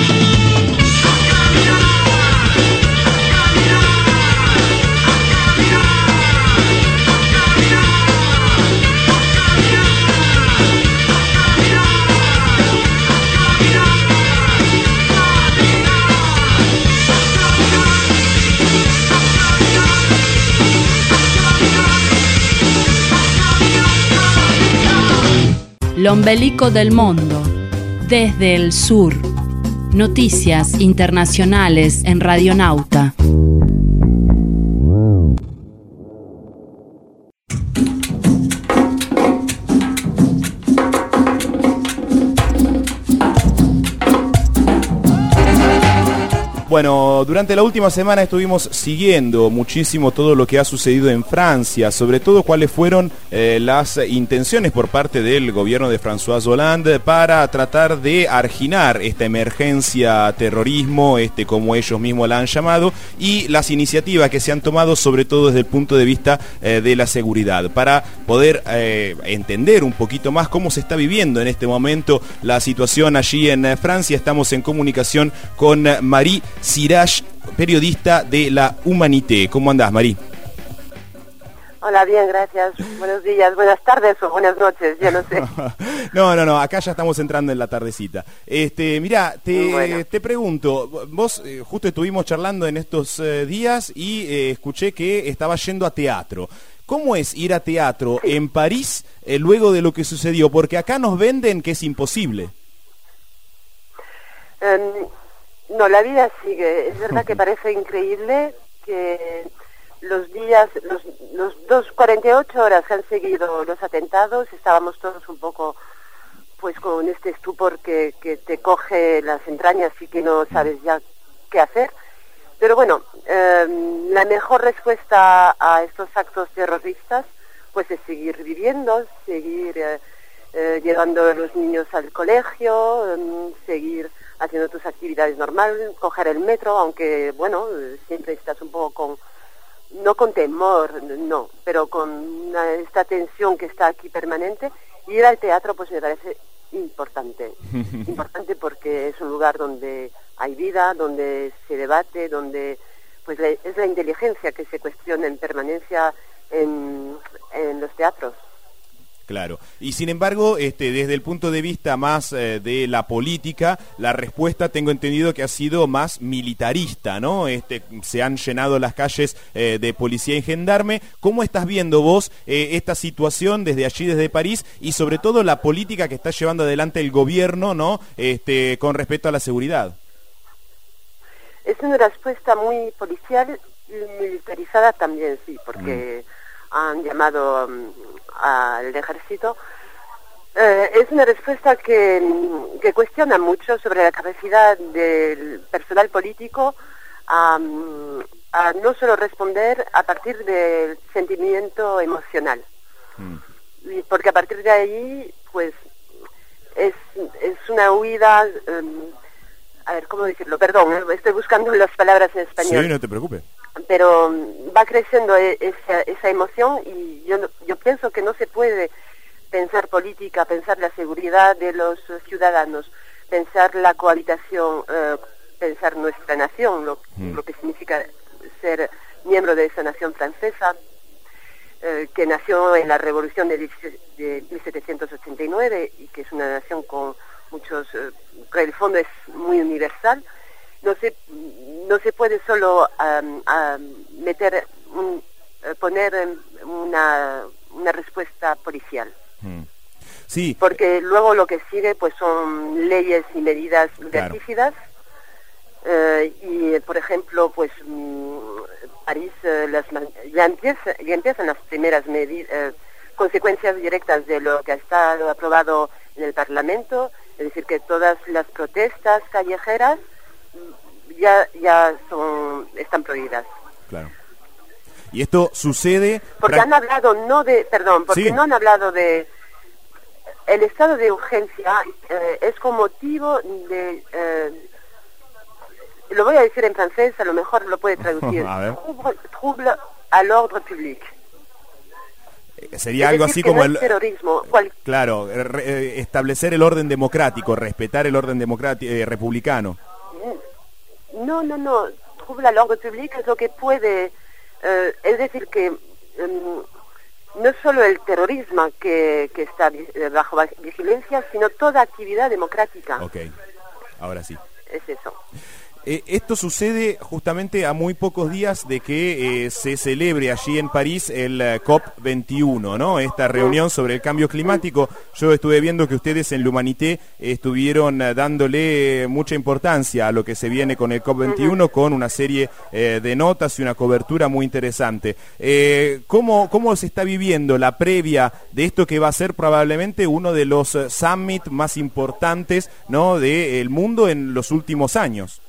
L'ombelico del mundo, desde el sur. Noticias internacionales en Radionauta. Bueno, durante la última semana estuvimos siguiendo muchísimo todo lo que ha sucedido en Francia, sobre todo cuáles fueron eh, las intenciones por parte del gobierno de François Hollande para tratar de arginar esta emergencia terrorismo, este como ellos mismos la han llamado, y las iniciativas que se han tomado, sobre todo desde el punto de vista eh, de la seguridad, para poder eh, entender un poquito más cómo se está viviendo en este momento la situación allí en eh, Francia. Estamos en comunicación con eh, Marie Sirach, periodista de la Humanité. ¿Cómo andás, Marí? Hola, bien, gracias. Buenos días, buenas tardes o buenas noches, yo no sé. no, no, no, acá ya estamos entrando en la tardecita. Este, mirá, te, bueno. te pregunto, vos eh, justo estuvimos charlando en estos eh, días y eh, escuché que estabas yendo a teatro. ¿Cómo es ir a teatro sí. en París eh, luego de lo que sucedió? Porque acá nos venden que es imposible. Um, no, la vida sigue. Es verdad que parece increíble que los días, los, los dos, cuarenta y ocho horas que han seguido los atentados, estábamos todos un poco pues con este estupor que, que te coge las entrañas y que no sabes ya qué hacer. Pero bueno, eh, la mejor respuesta a estos actos terroristas pues es seguir viviendo, seguir eh, eh, llevando a los niños al colegio, eh, seguir haciendo tus actividades normales, coger el metro, aunque bueno, eh, siempre estás un poco con, no con temor, no, pero con una, esta tensión que está aquí permanente. Y ir al teatro pues me parece importante, importante porque es un lugar donde hay vida, donde se debate, donde pues la, es la inteligencia que se cuestiona en permanencia en, en los teatros. Claro. Y sin embargo, este, desde el punto de vista más eh, de la política, la respuesta tengo entendido que ha sido más militarista, ¿no? Este, se han llenado las calles eh, de policía y gendarme. ¿Cómo estás viendo vos eh, esta situación desde allí, desde París, y sobre todo la política que está llevando adelante el gobierno, ¿no? Este, con respecto a la seguridad. Es una respuesta muy policial y militarizada también, sí, porque mm. han llamado um, al ejército. Eh, es una respuesta que, que cuestiona mucho sobre la capacidad del personal político a, a no solo responder a partir del sentimiento emocional. Mm. Y porque a partir de ahí, pues, es, es una huida... Um, a ver, ¿cómo decirlo? Perdón, estoy buscando las palabras en español. Sí, no te preocupes. Pero va creciendo esa, esa emoción y yo, yo pienso que no se puede pensar política, pensar la seguridad de los ciudadanos, pensar la cohabitación, eh, pensar nuestra nación, lo, mm. lo que significa ser miembro de esa nación francesa, eh, que nació en la Revolución de, de mil setecientos ochenta y nueve y que es una nación con muchos, eh, que el fondo es muy universal. No se no se puede solo um, um, meter un, uh, poner una una respuesta policial. Mm. Sí. Porque luego lo que sigue pues son leyes y medidas liberticidas. Claro. Uh, y por ejemplo pues um, París uh, las, ya, empieza, ya empiezan las primeras medidas, uh, consecuencias directas de lo que ha estado aprobado en el Parlamento, es decir que todas las protestas callejeras ya ya son están prohibidas. Claro. Y esto sucede porque han hablado no de perdón porque sí. no han hablado de el estado de urgencia eh, es con motivo de eh, lo voy a decir en francés, a lo mejor lo puede traducir. Trouble à l'ordre public. Sería es algo decir, así que como no el es terrorismo. ¿Cuál? Claro, re, establecer el orden democrático, respetar el orden democrático eh, republicano. No, no, no. Trouble à l'ordre public es lo que puede, eh, es decir que um, no solo el terrorismo que, que está bajo vigilancia, sino toda actividad democrática. Ok, ahora sí. Es eso. Eh, esto sucede justamente a muy pocos días de que eh, se celebre allí en París el uh, COP veintiuno, ¿no? Esta reunión sobre el cambio climático. Yo estuve viendo que ustedes en L'Humanité estuvieron uh, dándole mucha importancia a lo que se viene con el COP veintiuno, uh-huh. con una serie eh, de notas y una cobertura muy interesante. Eh, ¿cómo, ¿Cómo se está viviendo la previa de esto que va a ser probablemente uno de los uh, summits más importantes, ¿no?, del mundo en los últimos años?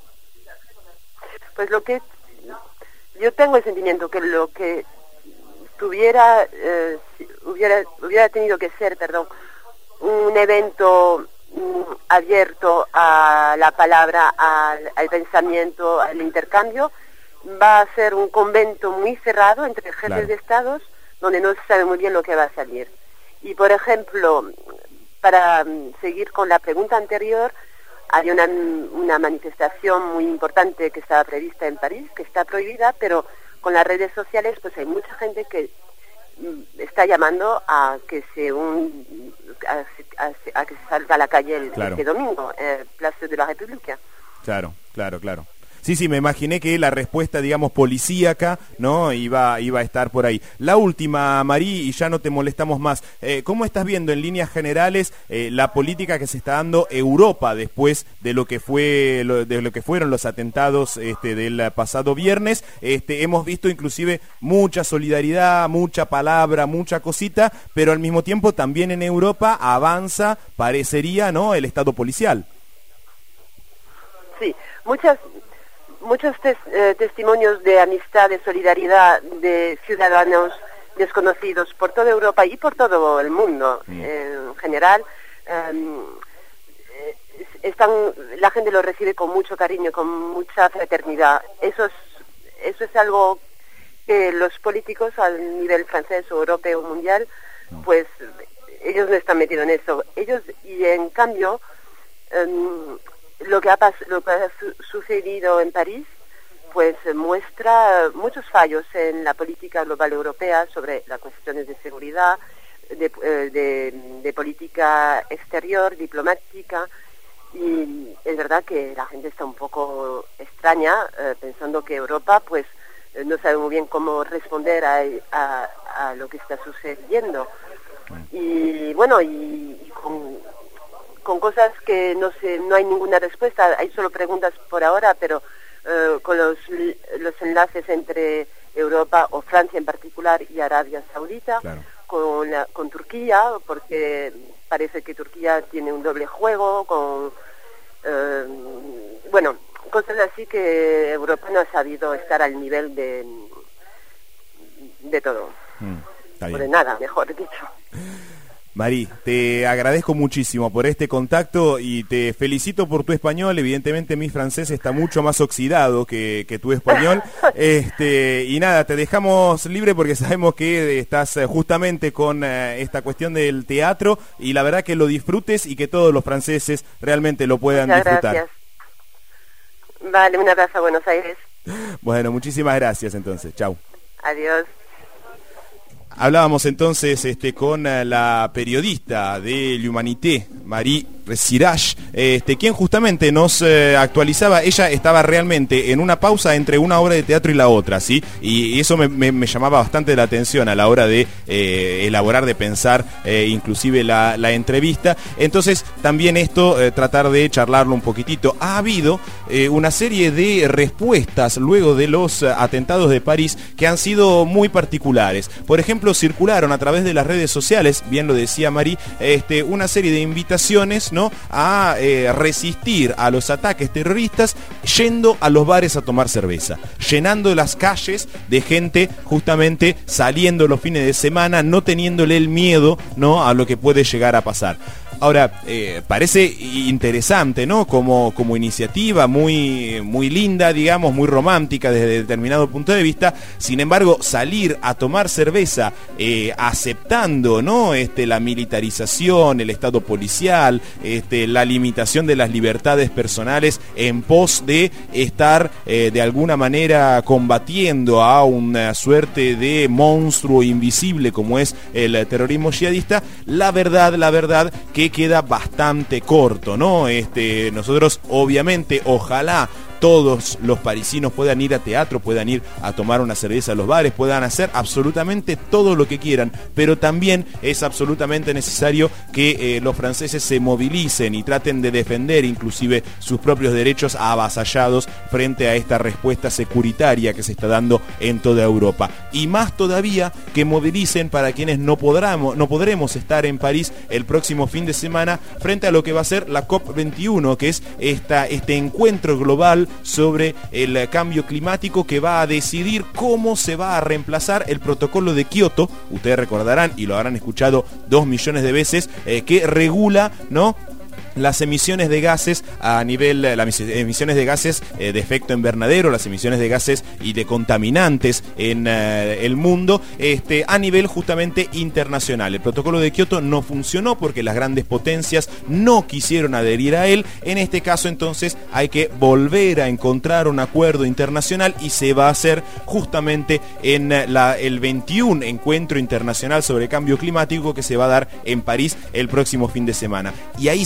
Pues lo que yo tengo el sentimiento que lo que tuviera eh, hubiera hubiera tenido que ser, perdón, un evento mm, abierto a la palabra, al, al pensamiento, al intercambio, va a ser un convento muy cerrado entre jefes claro. de estados, donde no se sabe muy bien lo que va a salir. Y por ejemplo, para um, seguir con la pregunta anterior, hay una, una manifestación muy importante que estaba prevista en París, que está prohibida, pero con las redes sociales pues hay mucha gente que mm, está llamando a que se un, a, a, a que se salga a la calle el, claro. este domingo, eh, Place de la República. Claro, claro, claro. Sí, sí, me imaginé que la respuesta, digamos, policíaca, ¿no? Iba, iba a estar por ahí. La última, Marí, y ya no te molestamos más. Eh, ¿Cómo estás viendo en líneas generales eh, la política que se está dando Europa después de lo que fue, lo, de lo que fueron los atentados este, del pasado viernes? Este, hemos visto inclusive mucha solidaridad, mucha palabra, mucha cosita, pero al mismo tiempo también en Europa avanza, parecería, ¿no?, el Estado policial. Sí, muchas... Muchos tes, eh, testimonios de amistad, de solidaridad de ciudadanos desconocidos por toda Europa y por todo el mundo mm. eh, en general. Eh, están, la gente lo recibe con mucho cariño, con mucha fraternidad. Eso es, eso es algo que los políticos a nivel francés o europeo o mundial, no. pues ellos no están metidos en eso. Ellos, y en cambio... Eh, Lo que ha, pas lo que ha su sucedido en París, pues muestra muchos fallos en la política global europea sobre las cuestiones de seguridad, de, de, de política exterior, diplomática, y es verdad que la gente está un poco extraña, eh, pensando que Europa, pues, no sabe muy bien cómo responder a, a, a lo que está sucediendo. Y bueno, y, y con... con cosas que no sé, no hay ninguna respuesta, hay solo preguntas por ahora, pero eh, con los, los enlaces entre Europa o Francia en particular y Arabia Saudita, claro. con, la, con Turquía, porque parece que Turquía tiene un doble juego, con eh, bueno, cosas así que Europa no ha sabido estar al nivel de de todo, mm, o de nada, mejor dicho. Marí, te agradezco muchísimo por este contacto y te felicito por tu español. Evidentemente mi francés está mucho más oxidado que, que tu español. Este, y nada, te dejamos libre porque sabemos que estás justamente con uh, esta cuestión del teatro y la verdad que lo disfrutes y que todos los franceses realmente lo puedan Muchas disfrutar. Gracias. Vale, un abrazo a Buenos Aires. Bueno, muchísimas gracias entonces. Chau. Adiós. Hablábamos entonces este, con la periodista de l'Humanité, Marie Sirach, este, quien justamente nos eh, actualizaba. Ella estaba realmente en una pausa entre una obra de teatro y la otra, ¿sí? Y eso me, me, me llamaba bastante la atención a la hora de eh, elaborar, de pensar eh, inclusive la, la entrevista. Entonces también esto, eh, tratar de charlarlo un poquitito. Ha habido eh, una serie de respuestas luego de los eh, atentados de París que han sido muy particulares. Por ejemplo, circularon a través de las redes sociales, bien lo decía Marí, este, una serie de invitaciones, ¿no?, a eh, resistir a los ataques terroristas yendo a los bares a tomar cerveza, llenando las calles de gente justamente saliendo los fines de semana, no teniéndole el miedo, ¿no?, a lo que puede llegar a pasar. Ahora, eh, parece interesante, ¿no?, como, como iniciativa, muy, muy linda, digamos, muy romántica desde determinado punto de vista. Sin embargo, salir a tomar cerveza eh, aceptando, ¿no?, este, la militarización, el estado policial, este, la limitación de las libertades personales en pos de estar eh, de alguna manera combatiendo a una suerte de monstruo invisible como es el terrorismo yihadista, la verdad, la verdad que queda bastante corto, ¿no? Este, nosotros obviamente, ojalá todos los parisinos puedan ir a teatro, puedan ir a tomar una cerveza a los bares, puedan hacer absolutamente todo lo que quieran, pero también es absolutamente necesario que eh, los franceses se movilicen y traten de defender inclusive sus propios derechos avasallados frente a esta respuesta securitaria que se está dando en toda Europa. Y más todavía que movilicen para quienes no podremos, no podremos estar en París el próximo fin de semana frente a lo que va a ser la COP veintiuno, que es esta, este encuentro global sobre el cambio climático que va a decidir cómo se va a reemplazar el protocolo de Kioto. Ustedes recordarán y lo habrán escuchado dos millones de veces, eh, que regula, ¿no?, las emisiones de gases a nivel, las emisiones de gases eh, de efecto invernadero, las emisiones de gases y de contaminantes en eh, el mundo, este, a nivel justamente internacional. El protocolo de Kioto no funcionó porque las grandes potencias no quisieron adherir a él. En este caso entonces hay que volver a encontrar un acuerdo internacional y se va a hacer justamente en la, el veintiuno Encuentro Internacional sobre Cambio Climático que se va a dar en París el próximo fin de semana. Y ahí sí va a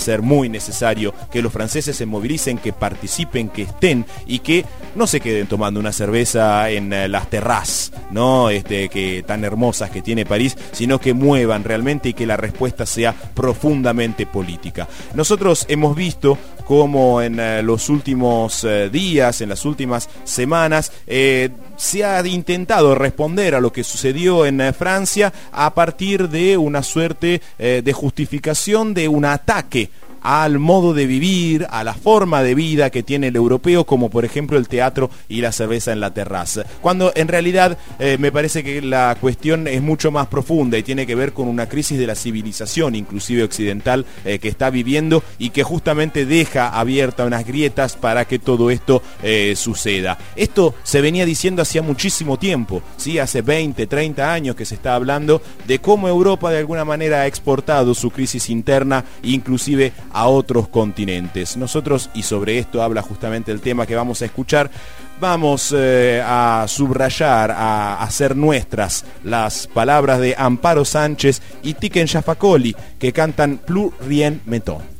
ser muy necesario que los franceses se movilicen, que participen, que estén y que no se queden tomando una cerveza en eh, las terrazas, ¿no? Este, que tan hermosas que tiene París, sino que muevan realmente y que la respuesta sea profundamente política. Nosotros hemos visto cómo en eh, los últimos eh, días, en las últimas semanas, eh, se ha intentado responder a lo que sucedió en eh, Francia a partir de una suerte eh, de justificación de un ataque al modo de vivir, a la forma de vida que tiene el europeo, como por ejemplo el teatro y la cerveza en la terraza. Cuando en realidad eh, me parece que la cuestión es mucho más profunda y tiene que ver con una crisis de la civilización, inclusive occidental, eh, que está viviendo y que justamente deja abiertas unas grietas para que todo esto eh, suceda. Esto se venía diciendo hacía muchísimo tiempo, ¿sí? Hace veinte, treinta años que se está hablando de cómo Europa de alguna manera ha exportado su crisis interna, inclusive a otros continentes. Nosotros, y sobre esto habla justamente el tema que vamos a escuchar, vamos eh, a subrayar, a hacer nuestras las palabras de Amparo Sánchez y Tiken Shafakoli, que cantan Plus Rien Meton.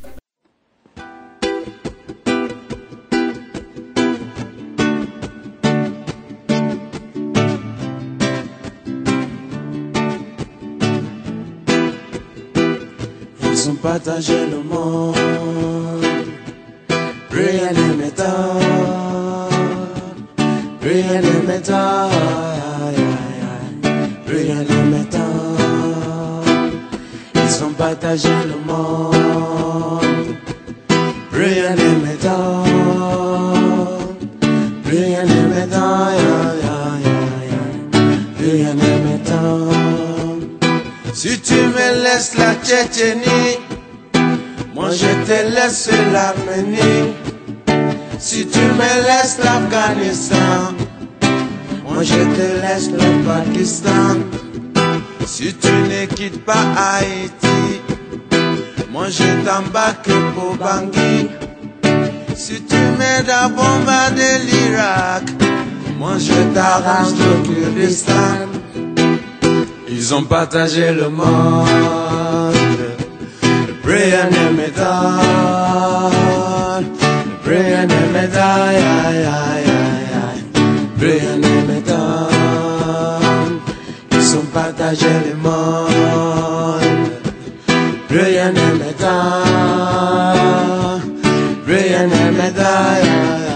Ils ont partagé le monde, rien ne m'étonne, rien ne m'étonne, rien ne m'étonne. Ils ont partagé le monde, rien ne m'étonne, rien ne m'étonne, rien ne m'étonne. Si tu me laisses la Tchétchénie, moi je te laisse l'Arménie. Si tu me laisses l'Afghanistan, moi je te laisse le Pakistan. Si tu ne quittes pas Haïti, moi je t'embarque pour Bangui. Si tu m'aides à bombarder l'Irak, moi je t'arrange le Kurdistan. Ils ont partagé le monde, rien ne m'étonne, rien ne m'étonne, rien ne m'étonne. Ils ont partagé le monde, rien ne m'étonne, rien ne m'étonne,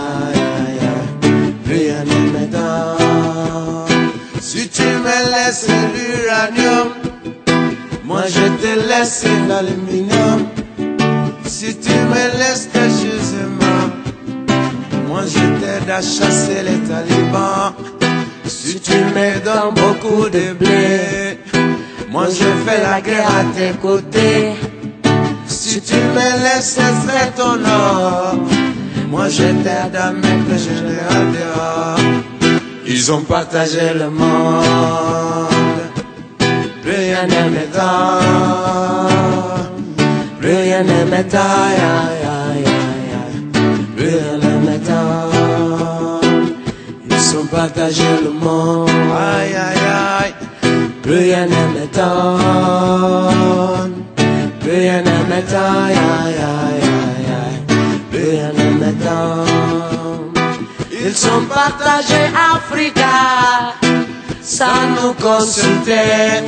rien ne m'étonne. Si tu me laisses l'uranium, moi je te laisse l'aluminium. Si tu me laisses tes gisements, moi je t'aide à chasser les talibans. Si tu me donnes beaucoup de blé, moi je fais la guerre à tes côtés. Si tu me laisses extraire ton or, moi je t'aide à mettre le général dehors. Ils ont partagé le monde, rien ne m'étonne, rien ne m'étonne, rien ne m'étonne. Ils ont partagé le monde, aïe aïe aïe, rien ne m'étonne, rien ne m'étonne, aïe aïe aïe, rien ne m'étonne. Ils ont partagé Africa sans nous consulter.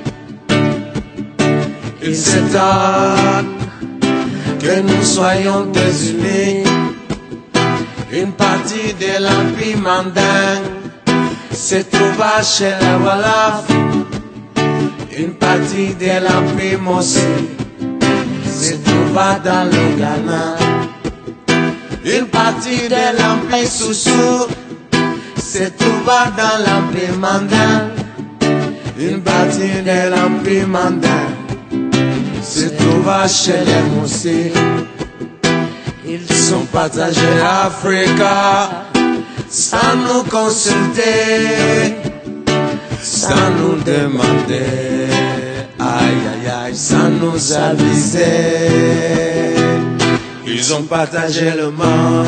Ils s'étonnent que nous soyons désunis. Une partie de l'Empire mandingue se trouva chez la Wolof. Une partie de l'Empire Mossi se trouva dans le Ghana. Une partie de l'Empire Soussou se trouva dans l'Empire Mandin. Une partie de l'Empire Mandin se trouva chez les Moussi. Ils sont partagés Africa sans nous consulter, sans nous demander, aïe aïe aïe, sans nous aviser. Ils ont partagé le monde,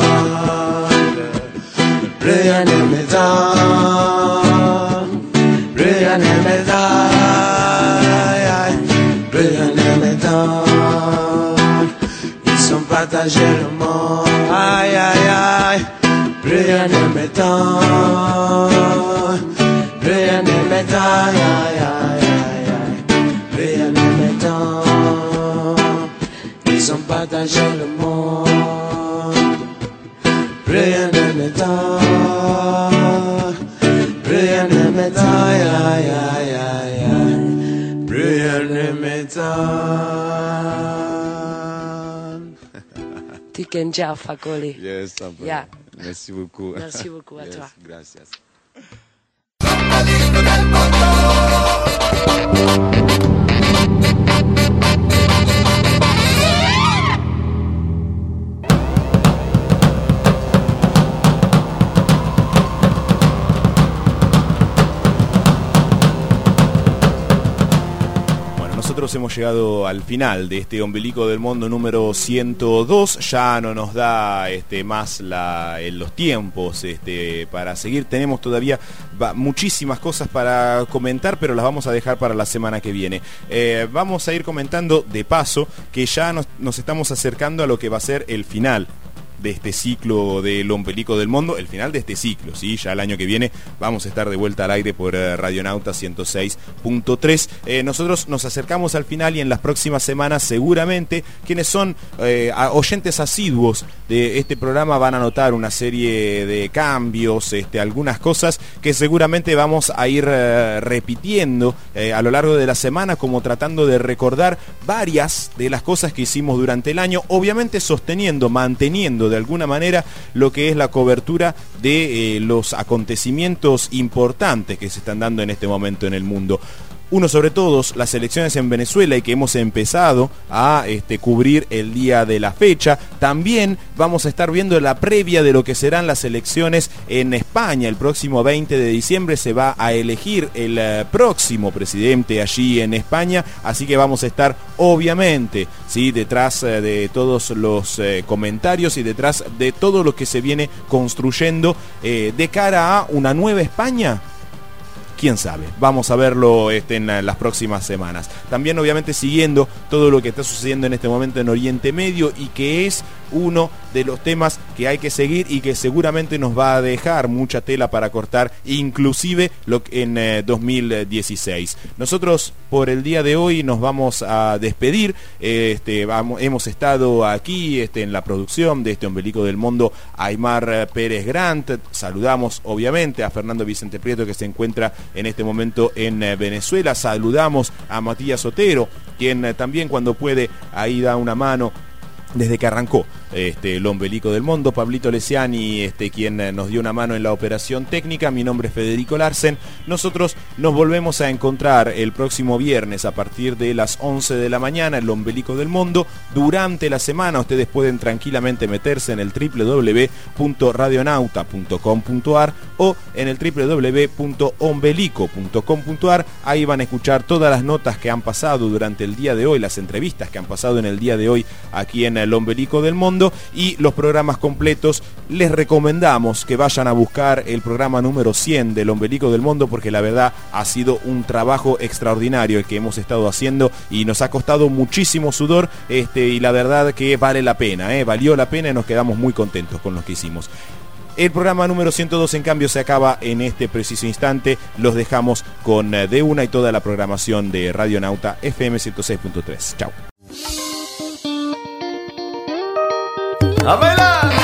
rien ne m'étonne, rien ne m'étonne, rien ne m'étonne. rien ne m'étonne, rien ne m'étonne, aïe, aïe, aïe, aïe. Rien ne m'étonne, ils ont partagé le monde. Rien ne m'étonne, rien ne m'étonne, aïe, aïe, aïe, aïe. Rien ne m'étonne. Tikenja Fakoli. Yes, Yeah. Merci beaucoup. Merci beaucoup à Yes, toi. Gracias. Nosotros hemos llegado al final de este Ombelico del Mundo número ciento dos. Ya no nos da este, más la, en los tiempos este, para seguir. Tenemos todavía va, muchísimas cosas para comentar, pero las vamos a dejar para la semana que viene. Eh, vamos a ir comentando de paso que ya nos, nos estamos acercando a lo que va a ser el final de este ciclo del Ombelico del Mundo, el final de este ciclo, ¿sí? Ya el año que viene vamos a estar de vuelta al aire por eh, Radionauta ciento seis punto tres. Eh, nosotros nos acercamos al final y en las próximas semanas seguramente quienes son eh, oyentes asiduos de este programa van a notar una serie de cambios, este, algunas cosas que seguramente vamos a ir eh, repitiendo eh, a lo largo de la semana, como tratando de recordar varias de las cosas que hicimos durante el año, obviamente sosteniendo, manteniendo de alguna manera lo que es la cobertura de eh, los acontecimientos importantes que se están dando en este momento en el mundo. Uno sobre todos, las elecciones en Venezuela, y que hemos empezado a este, cubrir el día de la fecha. También vamos a estar viendo la previa de lo que serán las elecciones en España. El próximo veinte de diciembre se va a elegir el uh, próximo presidente allí en España, así que vamos a estar obviamente, ¿sí?, detrás uh, de todos los uh, comentarios y detrás de todo lo que se viene construyendo eh, de cara a una nueva España. Quién sabe, vamos a verlo este, en las próximas semanas. También obviamente siguiendo todo lo que está sucediendo en este momento en Oriente Medio, y que es uno de los temas que hay que seguir y que seguramente nos va a dejar mucha tela para cortar, inclusive lo, en eh, dos mil dieciséis. Nosotros por el día de hoy nos vamos a despedir. Este, vamos, hemos estado aquí este, en la producción de este Ombelico del Mundo, Aymar Pérez Grant. Saludamos obviamente a Fernando Vicente Prieto, que se encuentra en este momento en eh, Venezuela. Saludamos a Matías Otero, quien eh, también cuando puede ahí da una mano desde que arrancó este, el Ombelico del Mundo. Pablito Lesiani, este, quien eh, nos dio una mano en la operación técnica. Mi nombre es Federico Larsen. Nosotros nos volvemos a encontrar el próximo viernes a partir de las once de la mañana, el Ombelico del Mundo. Durante la semana ustedes pueden tranquilamente meterse en el doble u doble u doble u punto radionauta punto com punto a r o en el doble u doble u doble u punto ombelico punto com punto a r. Ahí van a escuchar todas las notas que han pasado durante el día de hoy, las entrevistas que han pasado en el día de hoy aquí en el Ombelico del Mundo, y los programas completos. Les recomendamos que vayan a buscar el programa número cien del Ombelico del Mundo, porque la verdad ha sido un trabajo extraordinario el que hemos estado haciendo y nos ha costado muchísimo sudor, este, y la verdad que vale la pena, ¿eh? Valió la pena y nos quedamos muy contentos con lo que hicimos. El programa número ciento dos, en cambio, se acaba en este preciso instante. Los dejamos con De Una y toda la programación de Radionauta F M ciento seis punto tres. Chau. ¡A bailar!